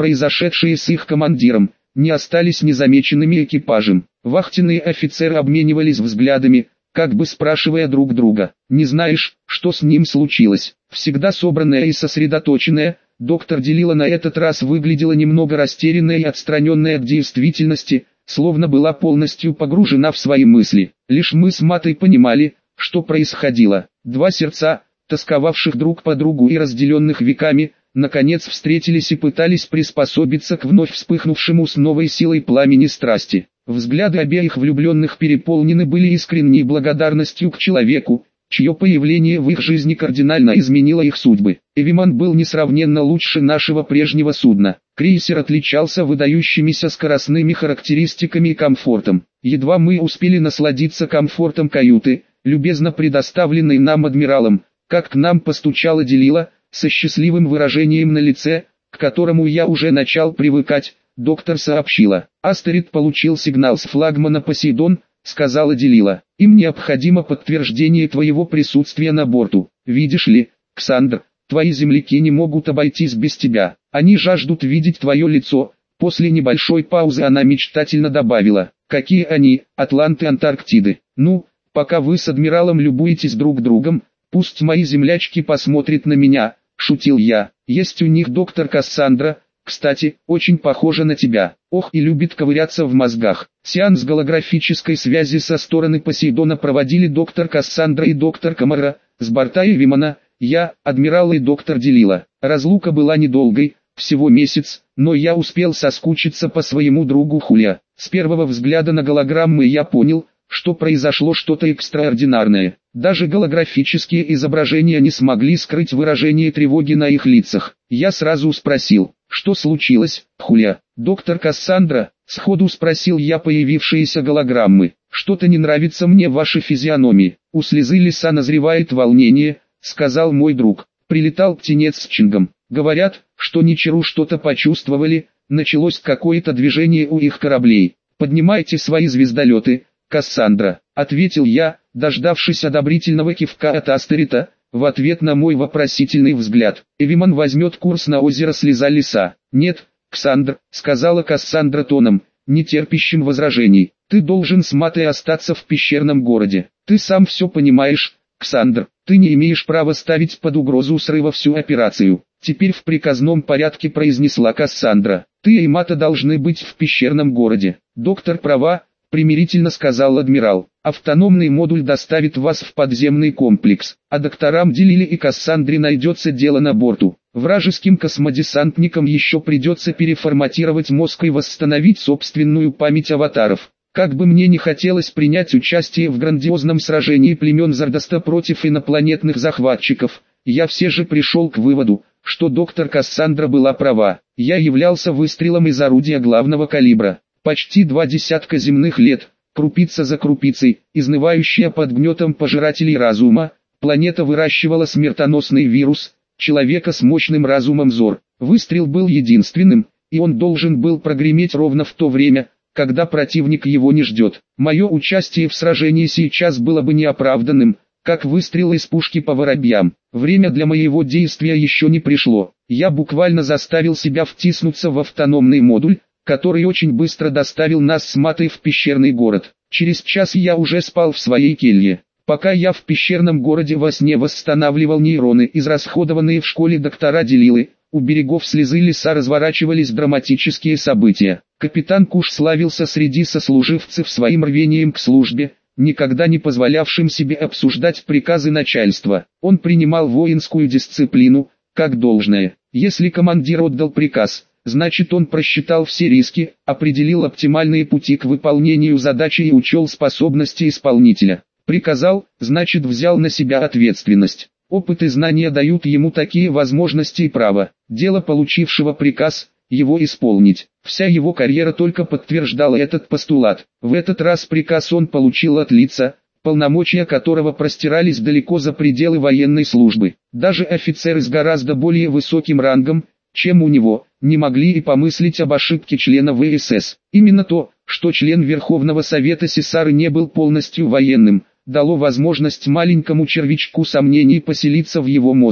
произошедшие с их командиром, не остались незамеченными экипажем. Вахтенные офицеры обменивались взглядами, как бы спрашивая друг друга: «Не знаешь, что с ним случилось?» Всегда собранная и сосредоточенная, доктор Делила на этот раз выглядела немного растерянная и отстраненная от действительности, словно была полностью погружена в свои мысли. Лишь мы с Матой понимали, что происходило. Два сердца, тосковавших друг по другу и разделенных веками, наконец встретились и пытались приспособиться к вновь вспыхнувшему с новой силой пламени страсти. Взгляды обеих влюбленных переполнены были искренней благодарностью к человеку, чье появление в их жизни кардинально изменило их судьбы. Эвиман был несравненно лучше нашего прежнего судна. Крейсер отличался выдающимися скоростными характеристиками и комфортом. Едва мы успели насладиться комфортом каюты, любезно предоставленной нам адмиралом, как к нам постучала Делила, со счастливым выражением на лице, к которому я уже начал привыкать. Доктор сообщила: «Астерид получил сигнал с флагмана «Посейдон», — сказала Делила. «Им необходимо подтверждение твоего присутствия на борту. Видишь ли, Ксандр, твои земляки не могут обойтись без тебя. Они жаждут видеть твое лицо». После небольшой паузы она мечтательно добавила: «Какие они, атланты Антарктиды? Ну, пока вы с адмиралом любуетесь друг другом, пусть мои землячки посмотрят на меня», — шутил я. «Есть у них доктор Кассандра, кстати, очень похожа на тебя. Ох, и любит ковыряться в мозгах». Сеанс голографической связи со стороны Посейдона проводили доктор Кассандра и доктор Камара, с борта Эвимана, я, адмирал и доктор Делила. Разлука была недолгой, всего месяц, но я успел соскучиться по своему другу Хулия. С первого взгляда на голограммы я понял, что произошло что-то экстраординарное. Даже голографические изображения не смогли скрыть выражение тревоги на их лицах. Я сразу спросил: «Что случилось, Хулия?» «Доктор Кассандра», — сходу спросил я появившиеся голограммы, «что-то не нравится мне в вашей физиономии». «У слезы лиса назревает волнение», — сказал мой друг. «Прилетал птенец с Чингом. Говорят, что Ничеру что-то почувствовали, началось какое-то движение у их кораблей. Поднимайте свои звездолеты, Кассандра», — ответил я, дождавшись одобрительного кивка от Астерита, в ответ на мой вопросительный взгляд. «Эвиман возьмет курс на озеро Слеза Лиса». «Нет, Ксандр», — сказала Кассандра тоном, не терпящим возражений. «Ты должен с Матой остаться в пещерном городе. Ты сам все понимаешь, Ксандр. Ты не имеешь права ставить под угрозу срыва всю операцию». Теперь в приказном порядке произнесла Кассандра. «Ты и Мата должны быть в пещерном городе». «Доктор права», — примирительно сказал адмирал. «Автономный модуль доставит вас в подземный комплекс, а докторам Делиле и Кассандре найдется дело на борту. Вражеским космодесантникам еще придется переформатировать мозг и восстановить собственную память аватаров. Как бы мне не хотелось принять участие в грандиозном сражении племен Зардаста против инопланетных захватчиков, я все же пришел к выводу, что доктор Кассандра была права. Я являлся выстрелом из орудия главного калибра. Почти 20 земных лет, крупица за крупицей, изнывающая под гнетом пожирателей разума, планета выращивала смертоносный вирус, человека с мощным разумом Зор. Выстрел был единственным, и он должен был прогреметь ровно в то время, когда противник его не ждет. Мое участие в сражении сейчас было бы неоправданным, как выстрел из пушки по воробьям. Время для моего действия еще не пришло. Я буквально заставил себя втиснуться в автономный модуль, который очень быстро доставил нас с Матой в пещерный город. Через час я уже спал в своей келье. Пока я в пещерном городе во сне восстанавливал нейроны, израсходованные в школе доктора Делилы, у берегов Слезы Лиса разворачивались драматические события. Капитан Куш славился среди сослуживцев своим рвением к службе, никогда не позволявшим себе обсуждать приказы начальства. Он принимал воинскую дисциплину, как должное. Если командир отдал приказ, значит он просчитал все риски, определил оптимальные пути к выполнению задачи и учел способности исполнителя. Приказал, значит взял на себя ответственность. Опыт и знания дают ему такие возможности и право. Дело получившего приказ – его исполнить. Вся его карьера только подтверждала этот постулат. В этот раз приказ он получил от лица, полномочия которого простирались далеко за пределы военной службы. Даже офицеры с гораздо более высоким рангом, чем у него, не могли и помыслить об ошибке члена ВСС. Именно то, что член Верховного Совета Сесары не был полностью военным, дало возможность маленькому червячку сомнений поселиться в его мозгу.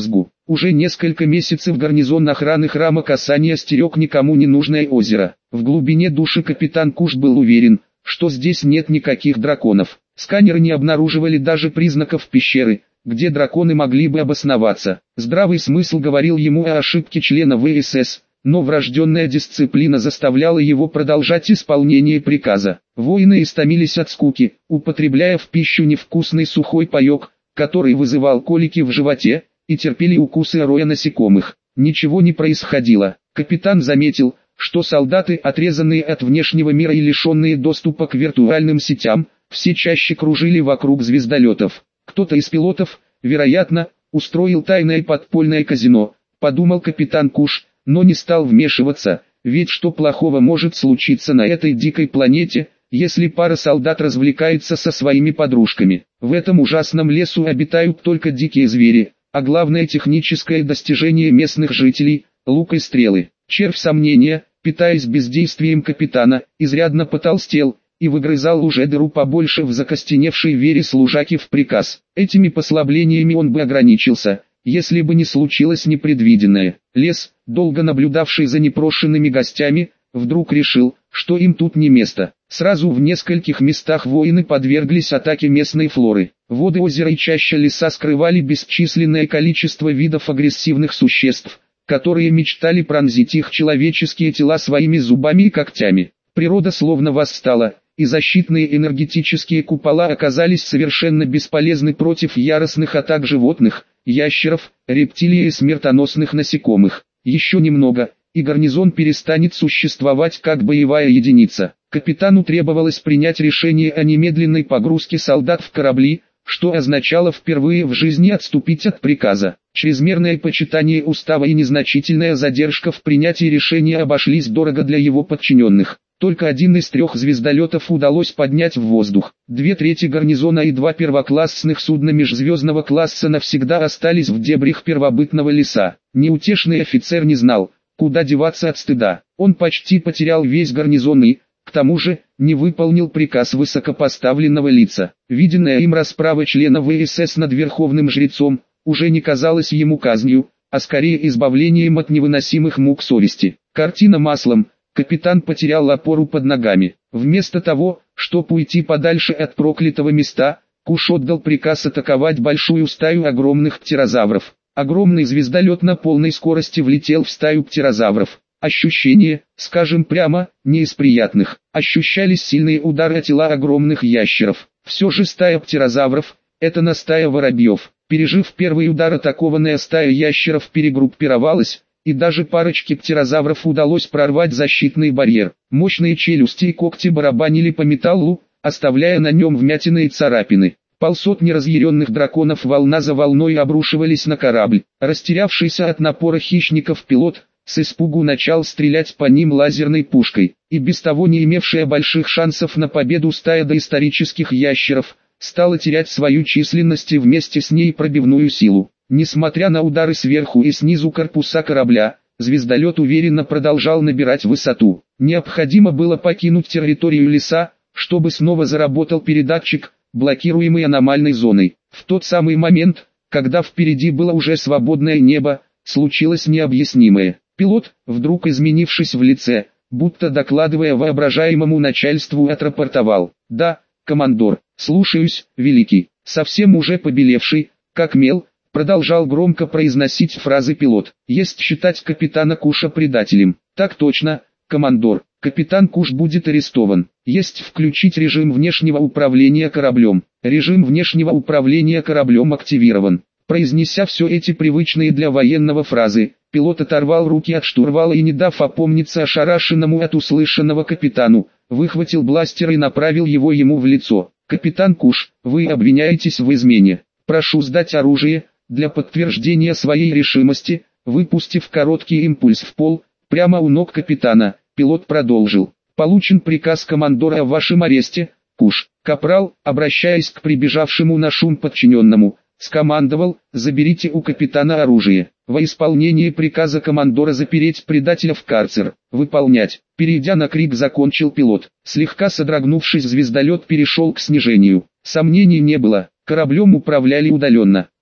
Уже несколько месяцев гарнизон охраны храма Касания стерег никому не нужное озеро. В глубине души капитан Куш был уверен, что здесь нет никаких драконов. Сканеры не обнаруживали даже признаков пещеры, где драконы могли бы обосноваться. Здравый смысл говорил ему о ошибке члена ВСС, но врожденная дисциплина заставляла его продолжать исполнение приказа. Воины истомились от скуки, употребляя в пищу невкусный сухой паек, который вызывал колики в животе, и терпели укусы роя насекомых. Ничего не происходило. Капитан заметил, что солдаты, отрезанные от внешнего мира и лишенные доступа к виртуальным сетям, все чаще кружили вокруг звездолетов. Кто-то из пилотов, вероятно, устроил тайное подпольное казино, подумал капитан Куш, но не стал вмешиваться, ведь что плохого может случиться на этой дикой планете, если пара солдат развлекается со своими подружками. В этом ужасном лесу обитают только дикие звери, а главное техническое достижение местных жителей – лук и стрелы. Червь сомнения, питаясь бездействием капитана, изрядно потолстел и выгрызал уже дыру побольше в закостеневшей вере служаки в приказ. Этими послаблениями он бы ограничился, если бы не случилось непредвиденное. Лес, долго наблюдавший за непрошенными гостями, вдруг решил, что им тут не место. Сразу в нескольких местах воины подверглись атаке местной флоры. Воды озера и чаща леса скрывали бесчисленное количество видов агрессивных существ, которые мечтали пронзить их человеческие тела своими зубами и когтями. Природа словно восстала, и защитные энергетические купола оказались совершенно бесполезны против яростных атак животных, ящеров, рептилий и смертоносных насекомых. Еще немного, и гарнизон перестанет существовать как боевая единица. Капитану требовалось принять решение о немедленной погрузке солдат в корабли, что означало впервые в жизни отступить от приказа. Чрезмерное почитание устава и незначительная задержка в принятии решения обошлись дорого для его подчиненных. Только один из 3 звездолетов удалось поднять в воздух. 2/3 гарнизона и 2 первоклассных судна межзвездного класса навсегда остались в дебрях первобытного леса. Неутешный офицер не знал, куда деваться от стыда. Он почти потерял весь гарнизон и, к тому же, не выполнил приказ высокопоставленного лица. Виденная им расправа члена ВСС над верховным жрецом, уже не казалась ему казнью, а скорее избавлением от невыносимых мук совести. Картина маслом. Капитан потерял опору под ногами. Вместо того, чтобы уйти подальше от проклятого места, Куш отдал приказ атаковать большую стаю огромных птерозавров. Огромный звездолет на полной скорости влетел в стаю птерозавров. Ощущения, скажем прямо, не из приятных. Ощущались сильные удары о тела огромных ящеров. Все же стая птерозавров – это на стая воробьев. Пережив первый удар, атакованная стая ящеров перегруппировалась, и даже парочке птерозавров удалось прорвать защитный барьер. Мощные челюсти и когти барабанили по металлу, оставляя на нем вмятины и царапины. Полсотни разъяренных драконов волна за волной обрушивались на корабль. Растерявшийся от напора хищников пилот, с испугу начал стрелять по ним лазерной пушкой. И без того не имевшая больших шансов на победу стая доисторических ящеров, стала терять свою численность и вместе с ней пробивную силу. Несмотря на удары сверху и снизу корпуса корабля, звездолет уверенно продолжал набирать высоту. Необходимо было покинуть территорию леса, чтобы снова заработал передатчик, блокируемый аномальной зоной. В тот самый момент, когда впереди было уже свободное небо, случилось необъяснимое. Пилот, вдруг изменившись в лице, будто докладывая воображаемому начальству, отрапортовал: «Да, командор, слушаюсь, великий». Совсем уже побелевший, как мел, продолжал громко произносить фразы пилот. «Есть считать капитана Куша предателем». «Так точно, командор. Капитан Куш будет арестован. Есть включить режим внешнего управления кораблем». «Режим внешнего управления кораблем активирован». Произнеся все эти привычные для военного фразы, пилот оторвал руки от штурвала и, не дав опомниться ошарашенному от услышанного капитану, выхватил бластер и направил его ему в лицо. «Капитан Куш, вы обвиняетесь в измене. Прошу сдать оружие». Для подтверждения своей решимости, выпустив короткий импульс в пол, прямо у ног капитана, пилот продолжил: «Получен приказ командора о вашем аресте, Куш». Капрал, обращаясь к прибежавшему на шум подчиненному, скомандовал: «Заберите у капитана оружие». Во исполнение приказа командора запереть предателя в карцер. «Выполнять». Перейдя на крик, закончил пилот. Слегка содрогнувшись, звездолет перешел к снижению. Сомнений не было, кораблем управляли удаленно.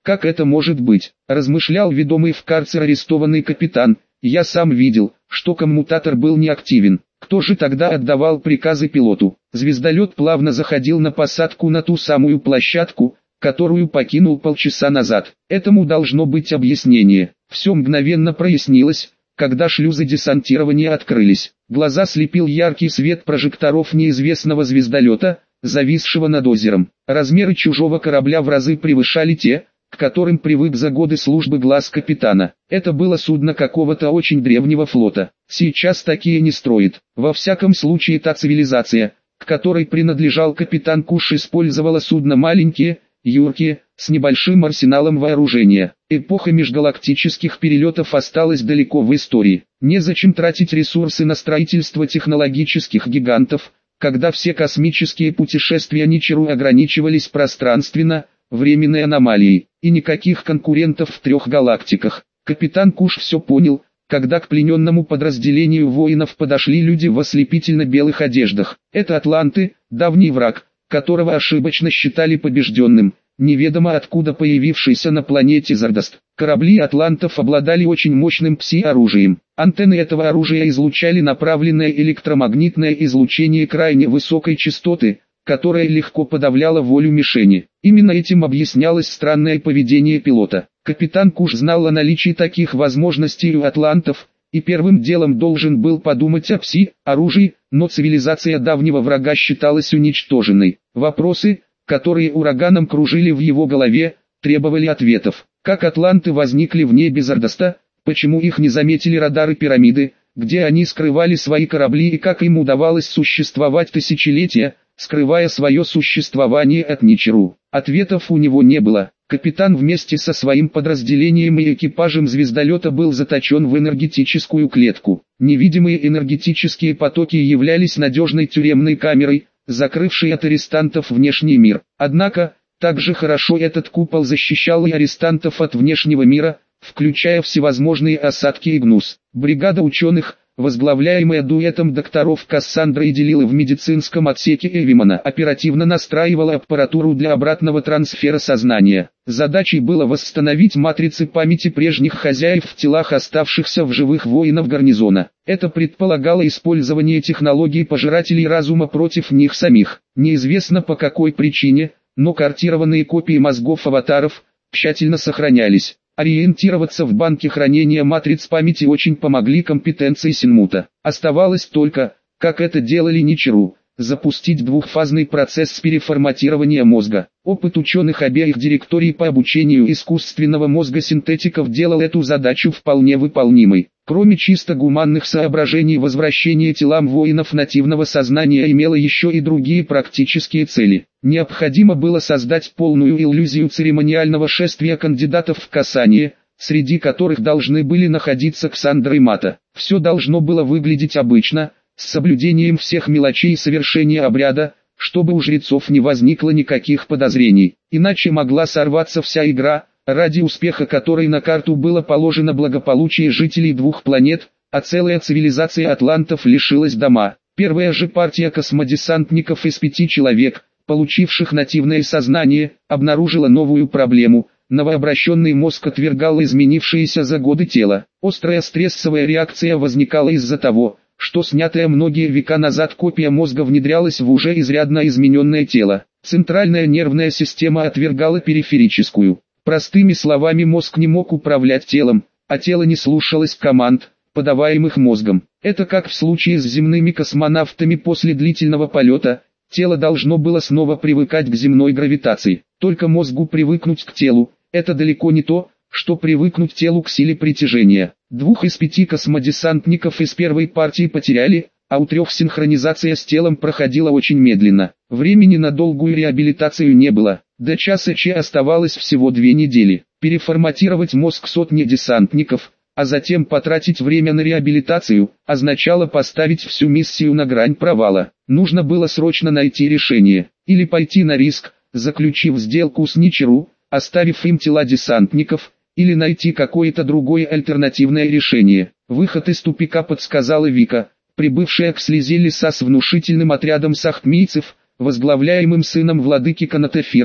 Как это может быть? Размышлял ведомый в карцер арестованный капитан. Я сам видел, что коммутатор был неактивен. Кто же тогда отдавал приказы пилоту? Звездолет плавно заходил на посадку на ту самую площадку, которую покинул полчаса назад. Этому должно быть объяснение. Все мгновенно прояснилось, когда шлюзы десантирования открылись. Глаза слепил яркий свет прожекторов неизвестного звездолета, зависшего над озером. Размеры чужого корабля в разы превышали те, к которым привык за годы службы глаз капитана. Это было судно какого-то очень древнего флота. Сейчас такие не строят. Во всяком случае та цивилизация, к которой принадлежал капитан Куш, использовала судно маленькие, юркие, с небольшим арсеналом вооружения. Эпоха межгалактических перелетов осталась далеко в истории. Незачем тратить ресурсы на строительство технологических гигантов, когда все космические путешествия Ничару ограничивались пространственно, временной аномалией, и никаких конкурентов в 3 галактиках. Капитан Куш все понял, когда к плененному подразделению воинов подошли люди в ослепительно-белых одеждах. Это атланты, давний враг, которого ошибочно считали побежденным, неведомо откуда появившийся на планете Зардаст. Корабли атлантов обладали очень мощным пси-оружием. Антенны этого оружия излучали направленное электромагнитное излучение крайне высокой частоты, которое легко подавляло волю мишени. Именно этим объяснялось странное поведение пилота. Капитан Куш знал о наличии таких возможностей у атлантов, и первым делом должен был подумать о пси-оружии, но цивилизация давнего врага считалась уничтоженной. Вопросы, которые ураганом кружили в его голове, требовали ответов. Как атланты возникли в небе Зардаста, почему их не заметили радары пирамиды, где они скрывали свои корабли и как им удавалось существовать тысячелетия, скрывая свое существование от Ничару. Ответов у него не было. Капитан вместе со своим подразделением и экипажем звездолета был заточен в энергетическую клетку. Невидимые энергетические потоки являлись надежной тюремной камерой, закрывшей от арестантов внешний мир. Однако, также хорошо этот купол защищал и арестантов от внешнего мира, включая всевозможные осадки и гнус. Бригада ученых, возглавляемая дуэтом докторов Кассандра и Делилы в медицинском отсеке Эвимана, оперативно настраивала аппаратуру для обратного трансфера сознания. Задачей было восстановить матрицы памяти прежних хозяев в телах оставшихся в живых воинов гарнизона. Это предполагало использование технологий пожирателей разума против них самих. Неизвестно по какой причине, но картированные копии мозгов аватаров тщательно сохранялись. Ориентироваться в банке хранения матриц памяти очень помогли компетенции Синмута. Оставалось только, как это делали Ничару, запустить двухфазный процесс переформатирования мозга. Опыт ученых обеих директорий по обучению искусственного мозга синтетиков делал эту задачу вполне выполнимой. Кроме чисто гуманных соображений, возвращение телам воинов нативного сознания имело еще и другие практические цели. Необходимо было создать полную иллюзию церемониального шествия кандидатов в касание, среди которых должны были находиться Ксандр и Мата. Все должно было выглядеть обычно, с соблюдением всех мелочей совершения обряда, чтобы у жрецов не возникло никаких подозрений. Иначе могла сорваться вся игра, ради успеха которой на карту было положено благополучие жителей 2 планет, а целая цивилизация атлантов лишилась дома. Первая же партия космодесантников из 5 человек, получивших нативное сознание, обнаружила новую проблему. Новообращенный мозг отвергал изменившееся за годы тело. Острая стрессовая реакция возникала из-за того, что снятая многие века назад копия мозга внедрялась в уже изрядно измененное тело. Центральная нервная система отвергала периферическую. Простыми словами, мозг не мог управлять телом, а тело не слушалось команд, подаваемых мозгом. Это как в случае с земными космонавтами после длительного полета, тело должно было снова привыкать к земной гравитации. Только мозгу привыкнуть к телу, это далеко не то, что привыкнуть телу к силе притяжения. 2 из 5 космодесантников из первой партии потеряли, а у 3 синхронизация с телом проходила очень медленно. Времени на долгую реабилитацию не было. До часа Ч оставалось всего 2 недели. Переформатировать мозг сотни десантников, а затем потратить время на реабилитацию, означало поставить всю миссию на грань провала. Нужно было срочно найти решение, или пойти на риск, заключив сделку с Ничару, оставив им тела десантников, или найти какое-то другое альтернативное решение. Выход из тупика подсказала Вика, прибывшая к слезе леса с внушительным отрядом сахтмийцев, возглавляемым сыном владыки Канатефиром,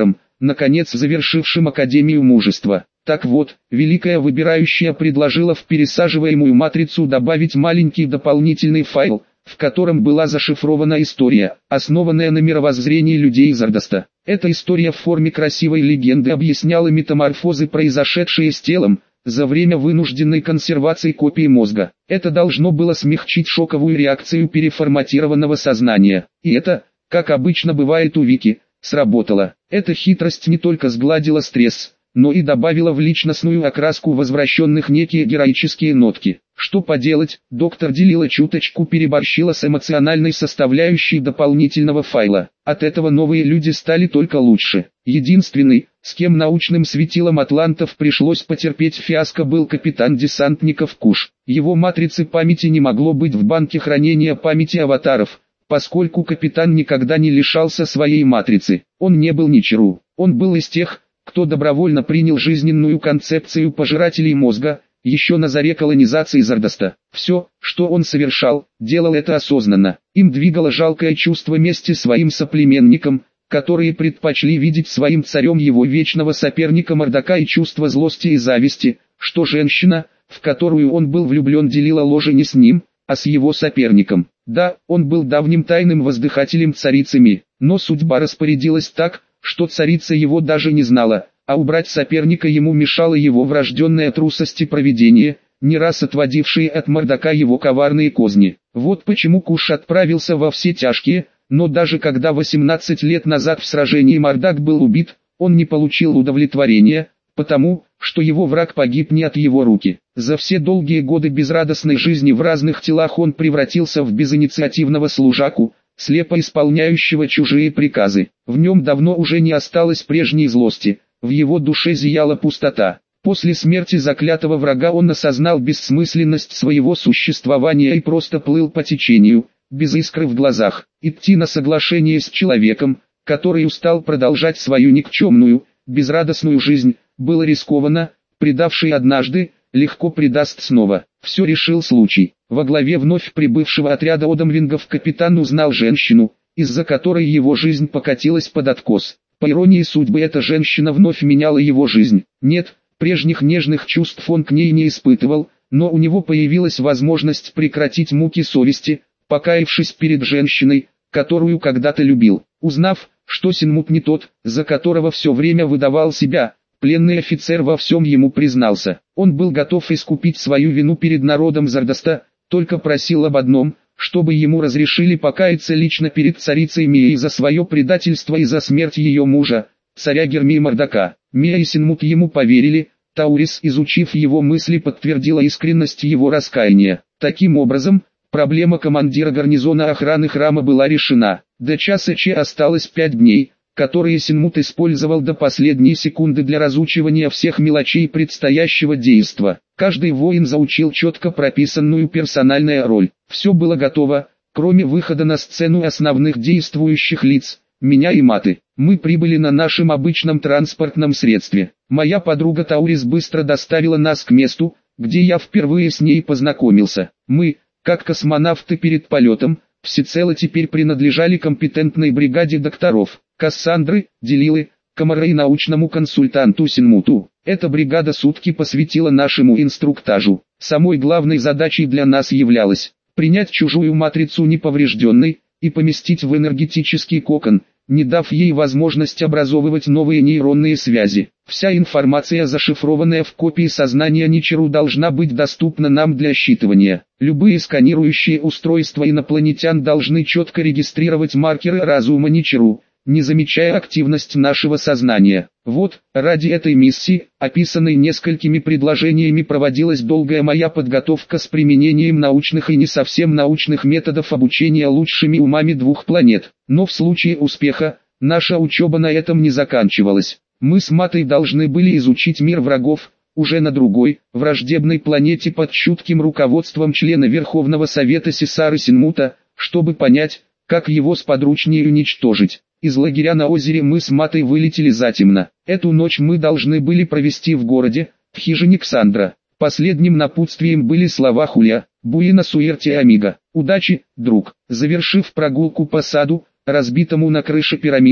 наконец завершившим Академию Мужества. Так вот, Великая Выбирающая предложила в пересаживаемую матрицу добавить маленький дополнительный файл, в котором была зашифрована история, основанная на мировоззрении людей Зардоста. Эта история в форме красивой легенды объясняла метаморфозы, произошедшие с телом, за время вынужденной консервации копии мозга. Это должно было смягчить шоковую реакцию переформатированного сознания. И это, как обычно бывает у Вики, сработало. Эта хитрость не только сгладила стресс, но и добавила в личностную окраску возвращенных некие героические нотки. Что поделать, доктор Делила чуточку переборщила с эмоциональной составляющей дополнительного файла. От этого новые люди стали только лучше. Единственный, с кем научным светилом атлантов пришлось потерпеть фиаско, был капитан десантников Куш. Его матрицы памяти не могло быть в банке хранения памяти аватаров, поскольку капитан никогда не лишался своей матрицы. Он не был Ничиру, он был из тех, кто добровольно принял жизненную концепцию пожирателей мозга, еще на заре колонизации Зардоста. Все, что он совершал, делал это осознанно. Им двигало жалкое чувство мести своим соплеменникам, которые предпочли видеть своим царем его вечного соперника Мордака, и чувство злости и зависти, что женщина, в которую он был влюблен, делила ложе не с ним, а с его соперником. Да, он был давним тайным воздыхателем царицы Ми, но судьба распорядилась так, что царица его даже не знала, а убрать соперника ему мешала его врожденная трусость и провидение, не раз отводившие от Мордака его коварные козни. Вот почему Куш отправился во все тяжкие, но даже когда 18 лет назад в сражении Мордак был убит, он не получил удовлетворения, потому, что его враг погиб не от его руки. За все долгие годы безрадостной жизни в разных телах он превратился в безинициативного служаку, слепо исполняющего чужие приказы. В нем давно уже не осталось прежней злости, в его душе зияла пустота. После смерти заклятого врага он осознал бессмысленность своего существования и просто плыл по течению, без искры в глазах. Идти на соглашение с человеком, который устал продолжать свою никчемную, безрадостную жизнь, было рискованно, предавший однажды, легко предаст снова. Все решил случай. Во главе вновь прибывшего отряда одомвингов капитан узнал женщину, из-за которой его жизнь покатилась под откос. По иронии судьбы, эта женщина вновь меняла его жизнь. Нет, прежних нежных чувств он к ней не испытывал, но у него появилась возможность прекратить муки совести, покаявшись перед женщиной, которую когда-то любил. Узнав, что Синмут не тот, за которого все время выдавал себя, пленный офицер во всем ему признался. Он был готов искупить свою вину перед народом Зардоста, только просил об одном, чтобы ему разрешили покаяться лично перед царицей Мией за свое предательство и за смерть ее мужа, царя Герми Мордака. Мия и Синмут ему поверили, Таурис, изучив его мысли, подтвердила искренность его раскаяния. Таким образом, проблема командира гарнизона охраны храма была решена. До часа Че осталось 5 дней, которые Синмут использовал до последней секунды для разучивания всех мелочей предстоящего действа. Каждый воин заучил четко прописанную персональную роль. Все было готово, кроме выхода на сцену основных действующих лиц, меня и Маты. Мы прибыли на нашем обычном транспортном средстве. Моя подруга Таурис быстро доставила нас к месту, где я впервые с ней познакомился. Мы, как космонавты перед полетом, всецело теперь принадлежали компетентной бригаде докторов, Кассандры, Делилы, Комара и научному консультанту Синмуту. Эта бригада сутки посвятила нашему инструктажу. Самой главной задачей для нас являлось принять чужую матрицу неповрежденной и поместить в энергетический кокон, не дав ей возможность образовывать новые нейронные связи. Вся информация, зашифрованная в копии сознания Ничиру, должна быть доступна нам для считывания. Любые сканирующие устройства инопланетян должны четко регистрировать маркеры разума Ничиру, не замечая активность нашего сознания. Вот, ради этой миссии, описанной несколькими предложениями, проводилась долгая моя подготовка с применением научных и не совсем научных методов обучения лучшими умами 2 планет. Но в случае успеха, наша учеба на этом не заканчивалась. Мы с Матой должны были изучить мир врагов, уже на другой, враждебной планете под чутким руководством члена Верховного Совета Сесары Синмута, чтобы понять, как его сподручнее уничтожить. Из лагеря на озере мы с Матой вылетели затемно. Эту ночь мы должны были провести в городе, в хижине Ксандра. Последним напутствием были слова Хуля: «Буэна суэрте амиго». «Удачи, друг». Завершив прогулку по саду, разбитому на крыше пирамиды,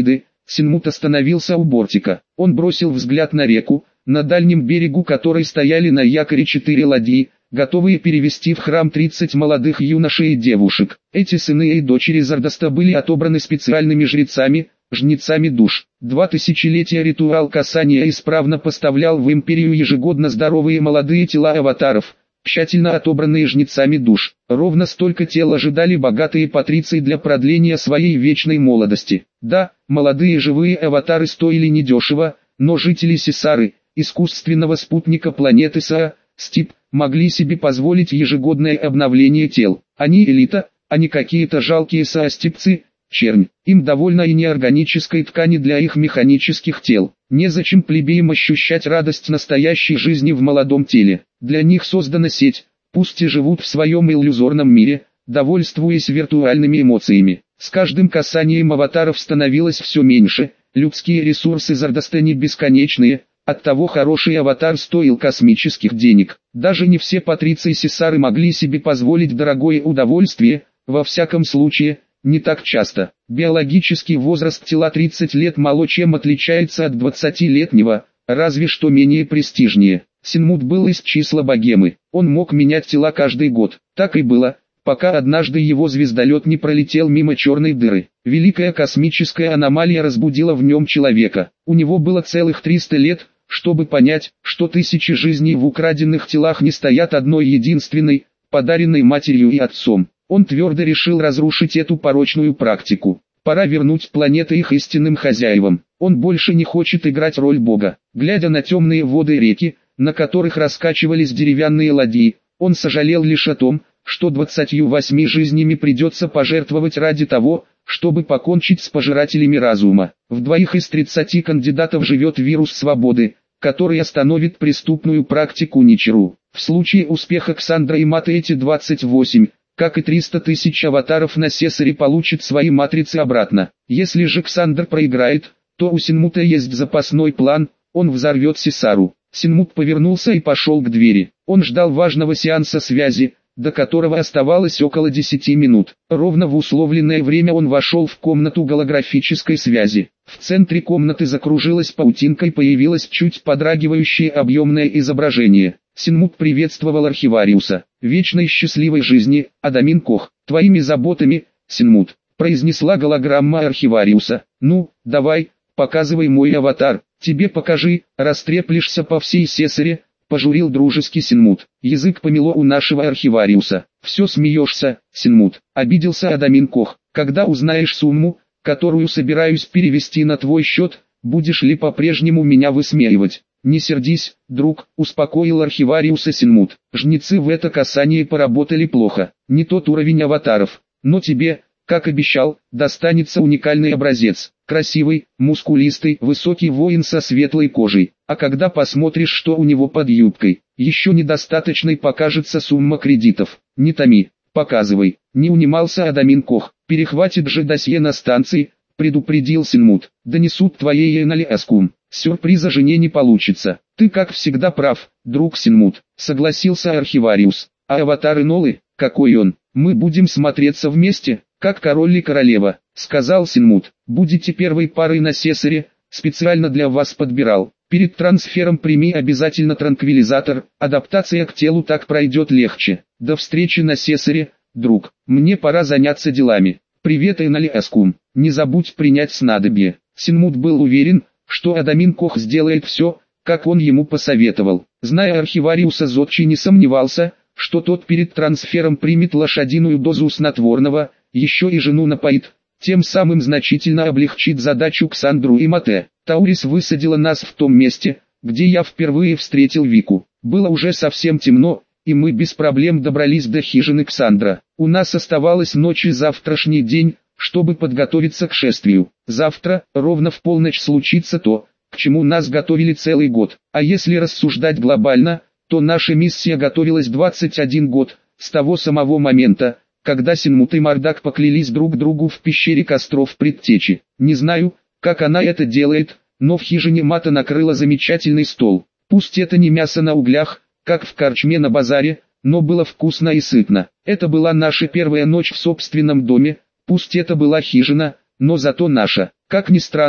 Синмут остановился у бортика. Он бросил взгляд на реку, на дальнем берегу которой стояли на якоре 4 ладьи, готовые перевести в храм 30 молодых юношей и девушек. Эти сыны и дочери Зардаста были отобраны специальными жрецами, жнецами душ. 2 тысячелетия ритуал касания исправно поставлял в империю ежегодно здоровые молодые тела аватаров, тщательно отобранные жнецами душ. Ровно столько тел ожидали богатые патриции для продления своей вечной молодости. Да, молодые живые аватары стоили недешево, но жители Сесары, искусственного спутника планеты Саа, Стип, могли себе позволить ежегодное обновление тел. Они элита, а не какие-то жалкие соостипцы, чернь. Им довольно и неорганической ткани для их механических тел. Незачем плебеям ощущать радость настоящей жизни в молодом теле. Для них создана сеть, пусть и живут в своем иллюзорном мире, довольствуясь виртуальными эмоциями. С каждым касанием аватаров становилось все меньше, людские ресурсы Зардаста не бесконечные, оттого хороший аватар стоил космических денег. Даже не все патриции Сесары могли себе позволить дорогое удовольствие, во всяком случае, не так часто. Биологический возраст тела 30 лет мало чем отличается от 20-летнего, разве что менее престижнее. Синмут был из числа богемы, он мог менять тела каждый год. Так и было, пока однажды его звездолет не пролетел мимо черной дыры. Великая космическая аномалия разбудила в нем человека. У него было целых 300 лет, чтобы понять, что тысячи жизней в украденных телах не стоят одной единственной, подаренной матерью и отцом. Он твердо решил разрушить эту порочную практику. Пора вернуть планеты их истинным хозяевам. Он больше не хочет играть роль бога. Глядя на темные воды реки, на которых раскачивались деревянные ладьи, он сожалел лишь о том, что 28 жизнями придется пожертвовать ради того, чтобы покончить с пожирателями разума. В 2 из 30 кандидатов живет вирус свободы, который остановит преступную практику Ничиру. В случае успеха Ксандра и Маты эти 28, как и 300 тысяч аватаров на Сесаре, получат свои матрицы обратно. Если же Ксандр проиграет, то у Синмута есть запасной план, он взорвет Сесару. Синмут повернулся и пошел к двери. Он ждал важного сеанса связи, до которого оставалось около 10 минут. Ровно в условленное время он вошел в комнату голографической связи. В центре комнаты закружилась паутинка и появилось чуть подрагивающее объемное изображение. Синмут приветствовал архивариуса. «Вечной счастливой жизни, Адамин Кох, твоими заботами, Синмут», произнесла голограмма архивариуса. «Ну, давай, показывай мой аватар, тебе покажи, растреплешься по всей Сесаре», пожурил дружески Синмут. Язык помело у нашего архивариуса. «Все смеешься, Синмут», обиделся Адамин Кох. «Когда узнаешь сумму, которую собираюсь перевести на твой счет, будешь ли по-прежнему меня высмеивать?» «Не сердись, друг», успокоил архивариуса Синмут. «Жнецы в это касание поработали плохо. Не тот уровень аватаров. Но тебе, как обещал, достанется уникальный образец. Красивый, мускулистый, высокий воин со светлой кожей. А когда посмотришь, что у него под юбкой, еще недостаточной покажется сумма кредитов. Не томи, показывай». Не унимался Адамин Кох. «Перехватит же досье на станции», предупредил Синмут. «Донесут твоей Энали Аскум. Сюрприза жене не получится». «Ты как всегда прав, друг Синмут», согласился архивариус. «А аватар Энолы, какой он? Мы будем смотреться вместе, как король и королева», сказал Синмут. «Будете первой парой на Сесаре, специально для вас подбирал. Перед трансфером прими обязательно транквилизатор, адаптация к телу так пройдет легче. До встречи на Сесаре, друг, мне пора заняться делами. Привет, Энали Аскум, не забудь принять снадобье». Синмут был уверен, что Адамин Кох сделает все, как он ему посоветовал. Зная архивариуса, Зодчий не сомневался, что тот перед трансфером примет лошадиную дозу снотворного, еще и жену напоит, тем самым значительно облегчит задачу Ксандру и Мате. «Таурис высадила нас в том месте, где я впервые встретил Вику. Было уже совсем темно, и мы без проблем добрались до хижины Ксандра. У нас оставалась ночь и завтрашний день, чтобы подготовиться к шествию. Завтра, ровно в полночь, случится то, к чему нас готовили целый год. А если рассуждать глобально, то наша миссия готовилась 21 год, с того самого момента, когда Синмут и Мардак поклялись друг другу в пещере костров предтечи. Не знаю, как она это делает, но в хижине Мата накрыла замечательный стол. Пусть это не мясо на углях, как в корчме на базаре, но было вкусно и сытно. Это была наша первая ночь в собственном доме, пусть это была хижина, но зато наша. Как ни странно,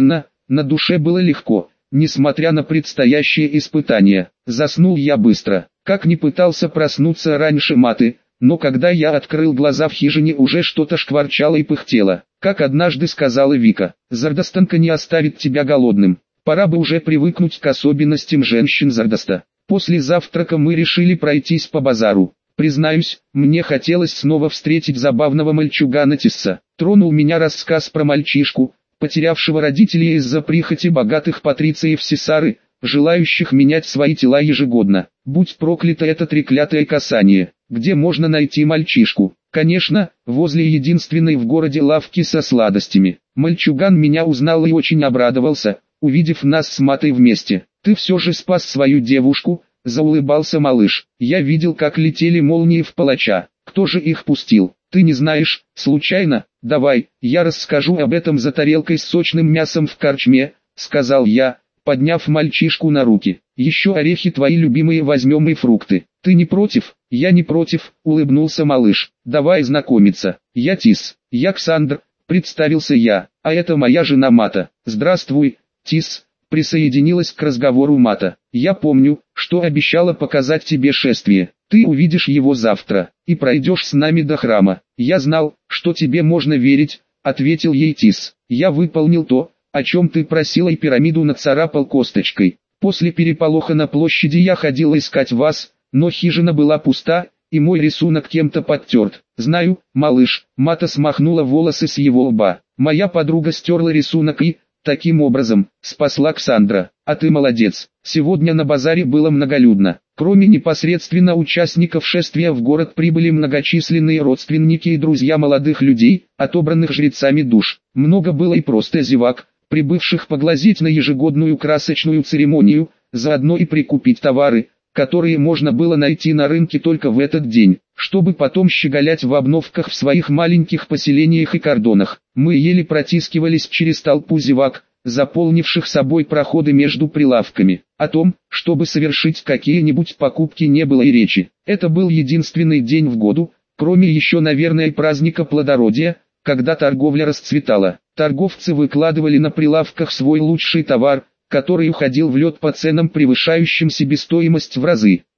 На душе было легко, несмотря на предстоящее испытание. Заснул я быстро. Как ни пытался проснуться раньше маты, но когда я открыл глаза, в хижине уже что-то шкварчало и пыхтело. Как однажды сказала Вика, Зардастанка не оставит тебя голодным. Пора бы уже привыкнуть к особенностям женщин Зардаста. После завтрака мы решили пройтись по базару. Признаюсь, мне хотелось снова встретить забавного мальчугана Тисса. Тронул меня рассказ про мальчишку, потерявшего родителей из-за прихоти богатых патрициев Сесары, желающих менять свои тела ежегодно. Будь проклято это треклятое касание. Где можно найти мальчишку? Конечно, возле единственной в городе лавки со сладостями. Мальчуган меня узнал и очень обрадовался, увидев нас с Матой вместе. «Ты все же спас свою девушку», — заулыбался малыш. «Я видел, как летели молнии в палача. Кто же их пустил? Ты не знаешь, случайно? Давай, я расскажу об этом за тарелкой с сочным мясом в корчме», — сказал я, подняв мальчишку на руки. «Еще орехи твои любимые возьмем и фрукты. Ты не против?» «Я не против», — улыбнулся малыш. «Давай знакомиться. Я Тис, я Ксандр», — представился я, «а это моя жена Мата». «Здравствуй, Тис», — присоединилась к разговору Мата. «Я помню, что обещала показать тебе шествие. Ты увидишь его завтра, и пройдешь с нами до храма». «Я знал, что тебе можно верить», — ответил ей Тис. «Я выполнил то, о чем ты просила, и пирамиду нацарапал косточкой. После переполоха на площади я ходил искать вас, но хижина была пуста, и мой рисунок кем-то подтерт. Знаю, малыш». Мата смахнула волосы с его лба. «Моя подруга стерла рисунок и, таким образом, спасла Ксандра. А ты молодец. Сегодня на базаре было многолюдно. Кроме непосредственно участников шествия в город прибыли многочисленные родственники и друзья молодых людей, отобранных жрецами душ. Много было и просто зевак, прибывших поглазеть на ежегодную красочную церемонию, заодно и прикупить товары, которые можно было найти на рынке только в этот день, чтобы потом щеголять в обновках в своих маленьких поселениях и кордонах. Мы еле протискивались через толпу зевак, заполнивших собой проходы между прилавками. О том, чтобы совершить какие-нибудь покупки, не было и речи. Это был единственный день в году, кроме еще, наверное, праздника плодородия, когда торговля расцветала. Торговцы выкладывали на прилавках свой лучший товар, который уходил в лед по ценам, превышающим себестоимость в разы.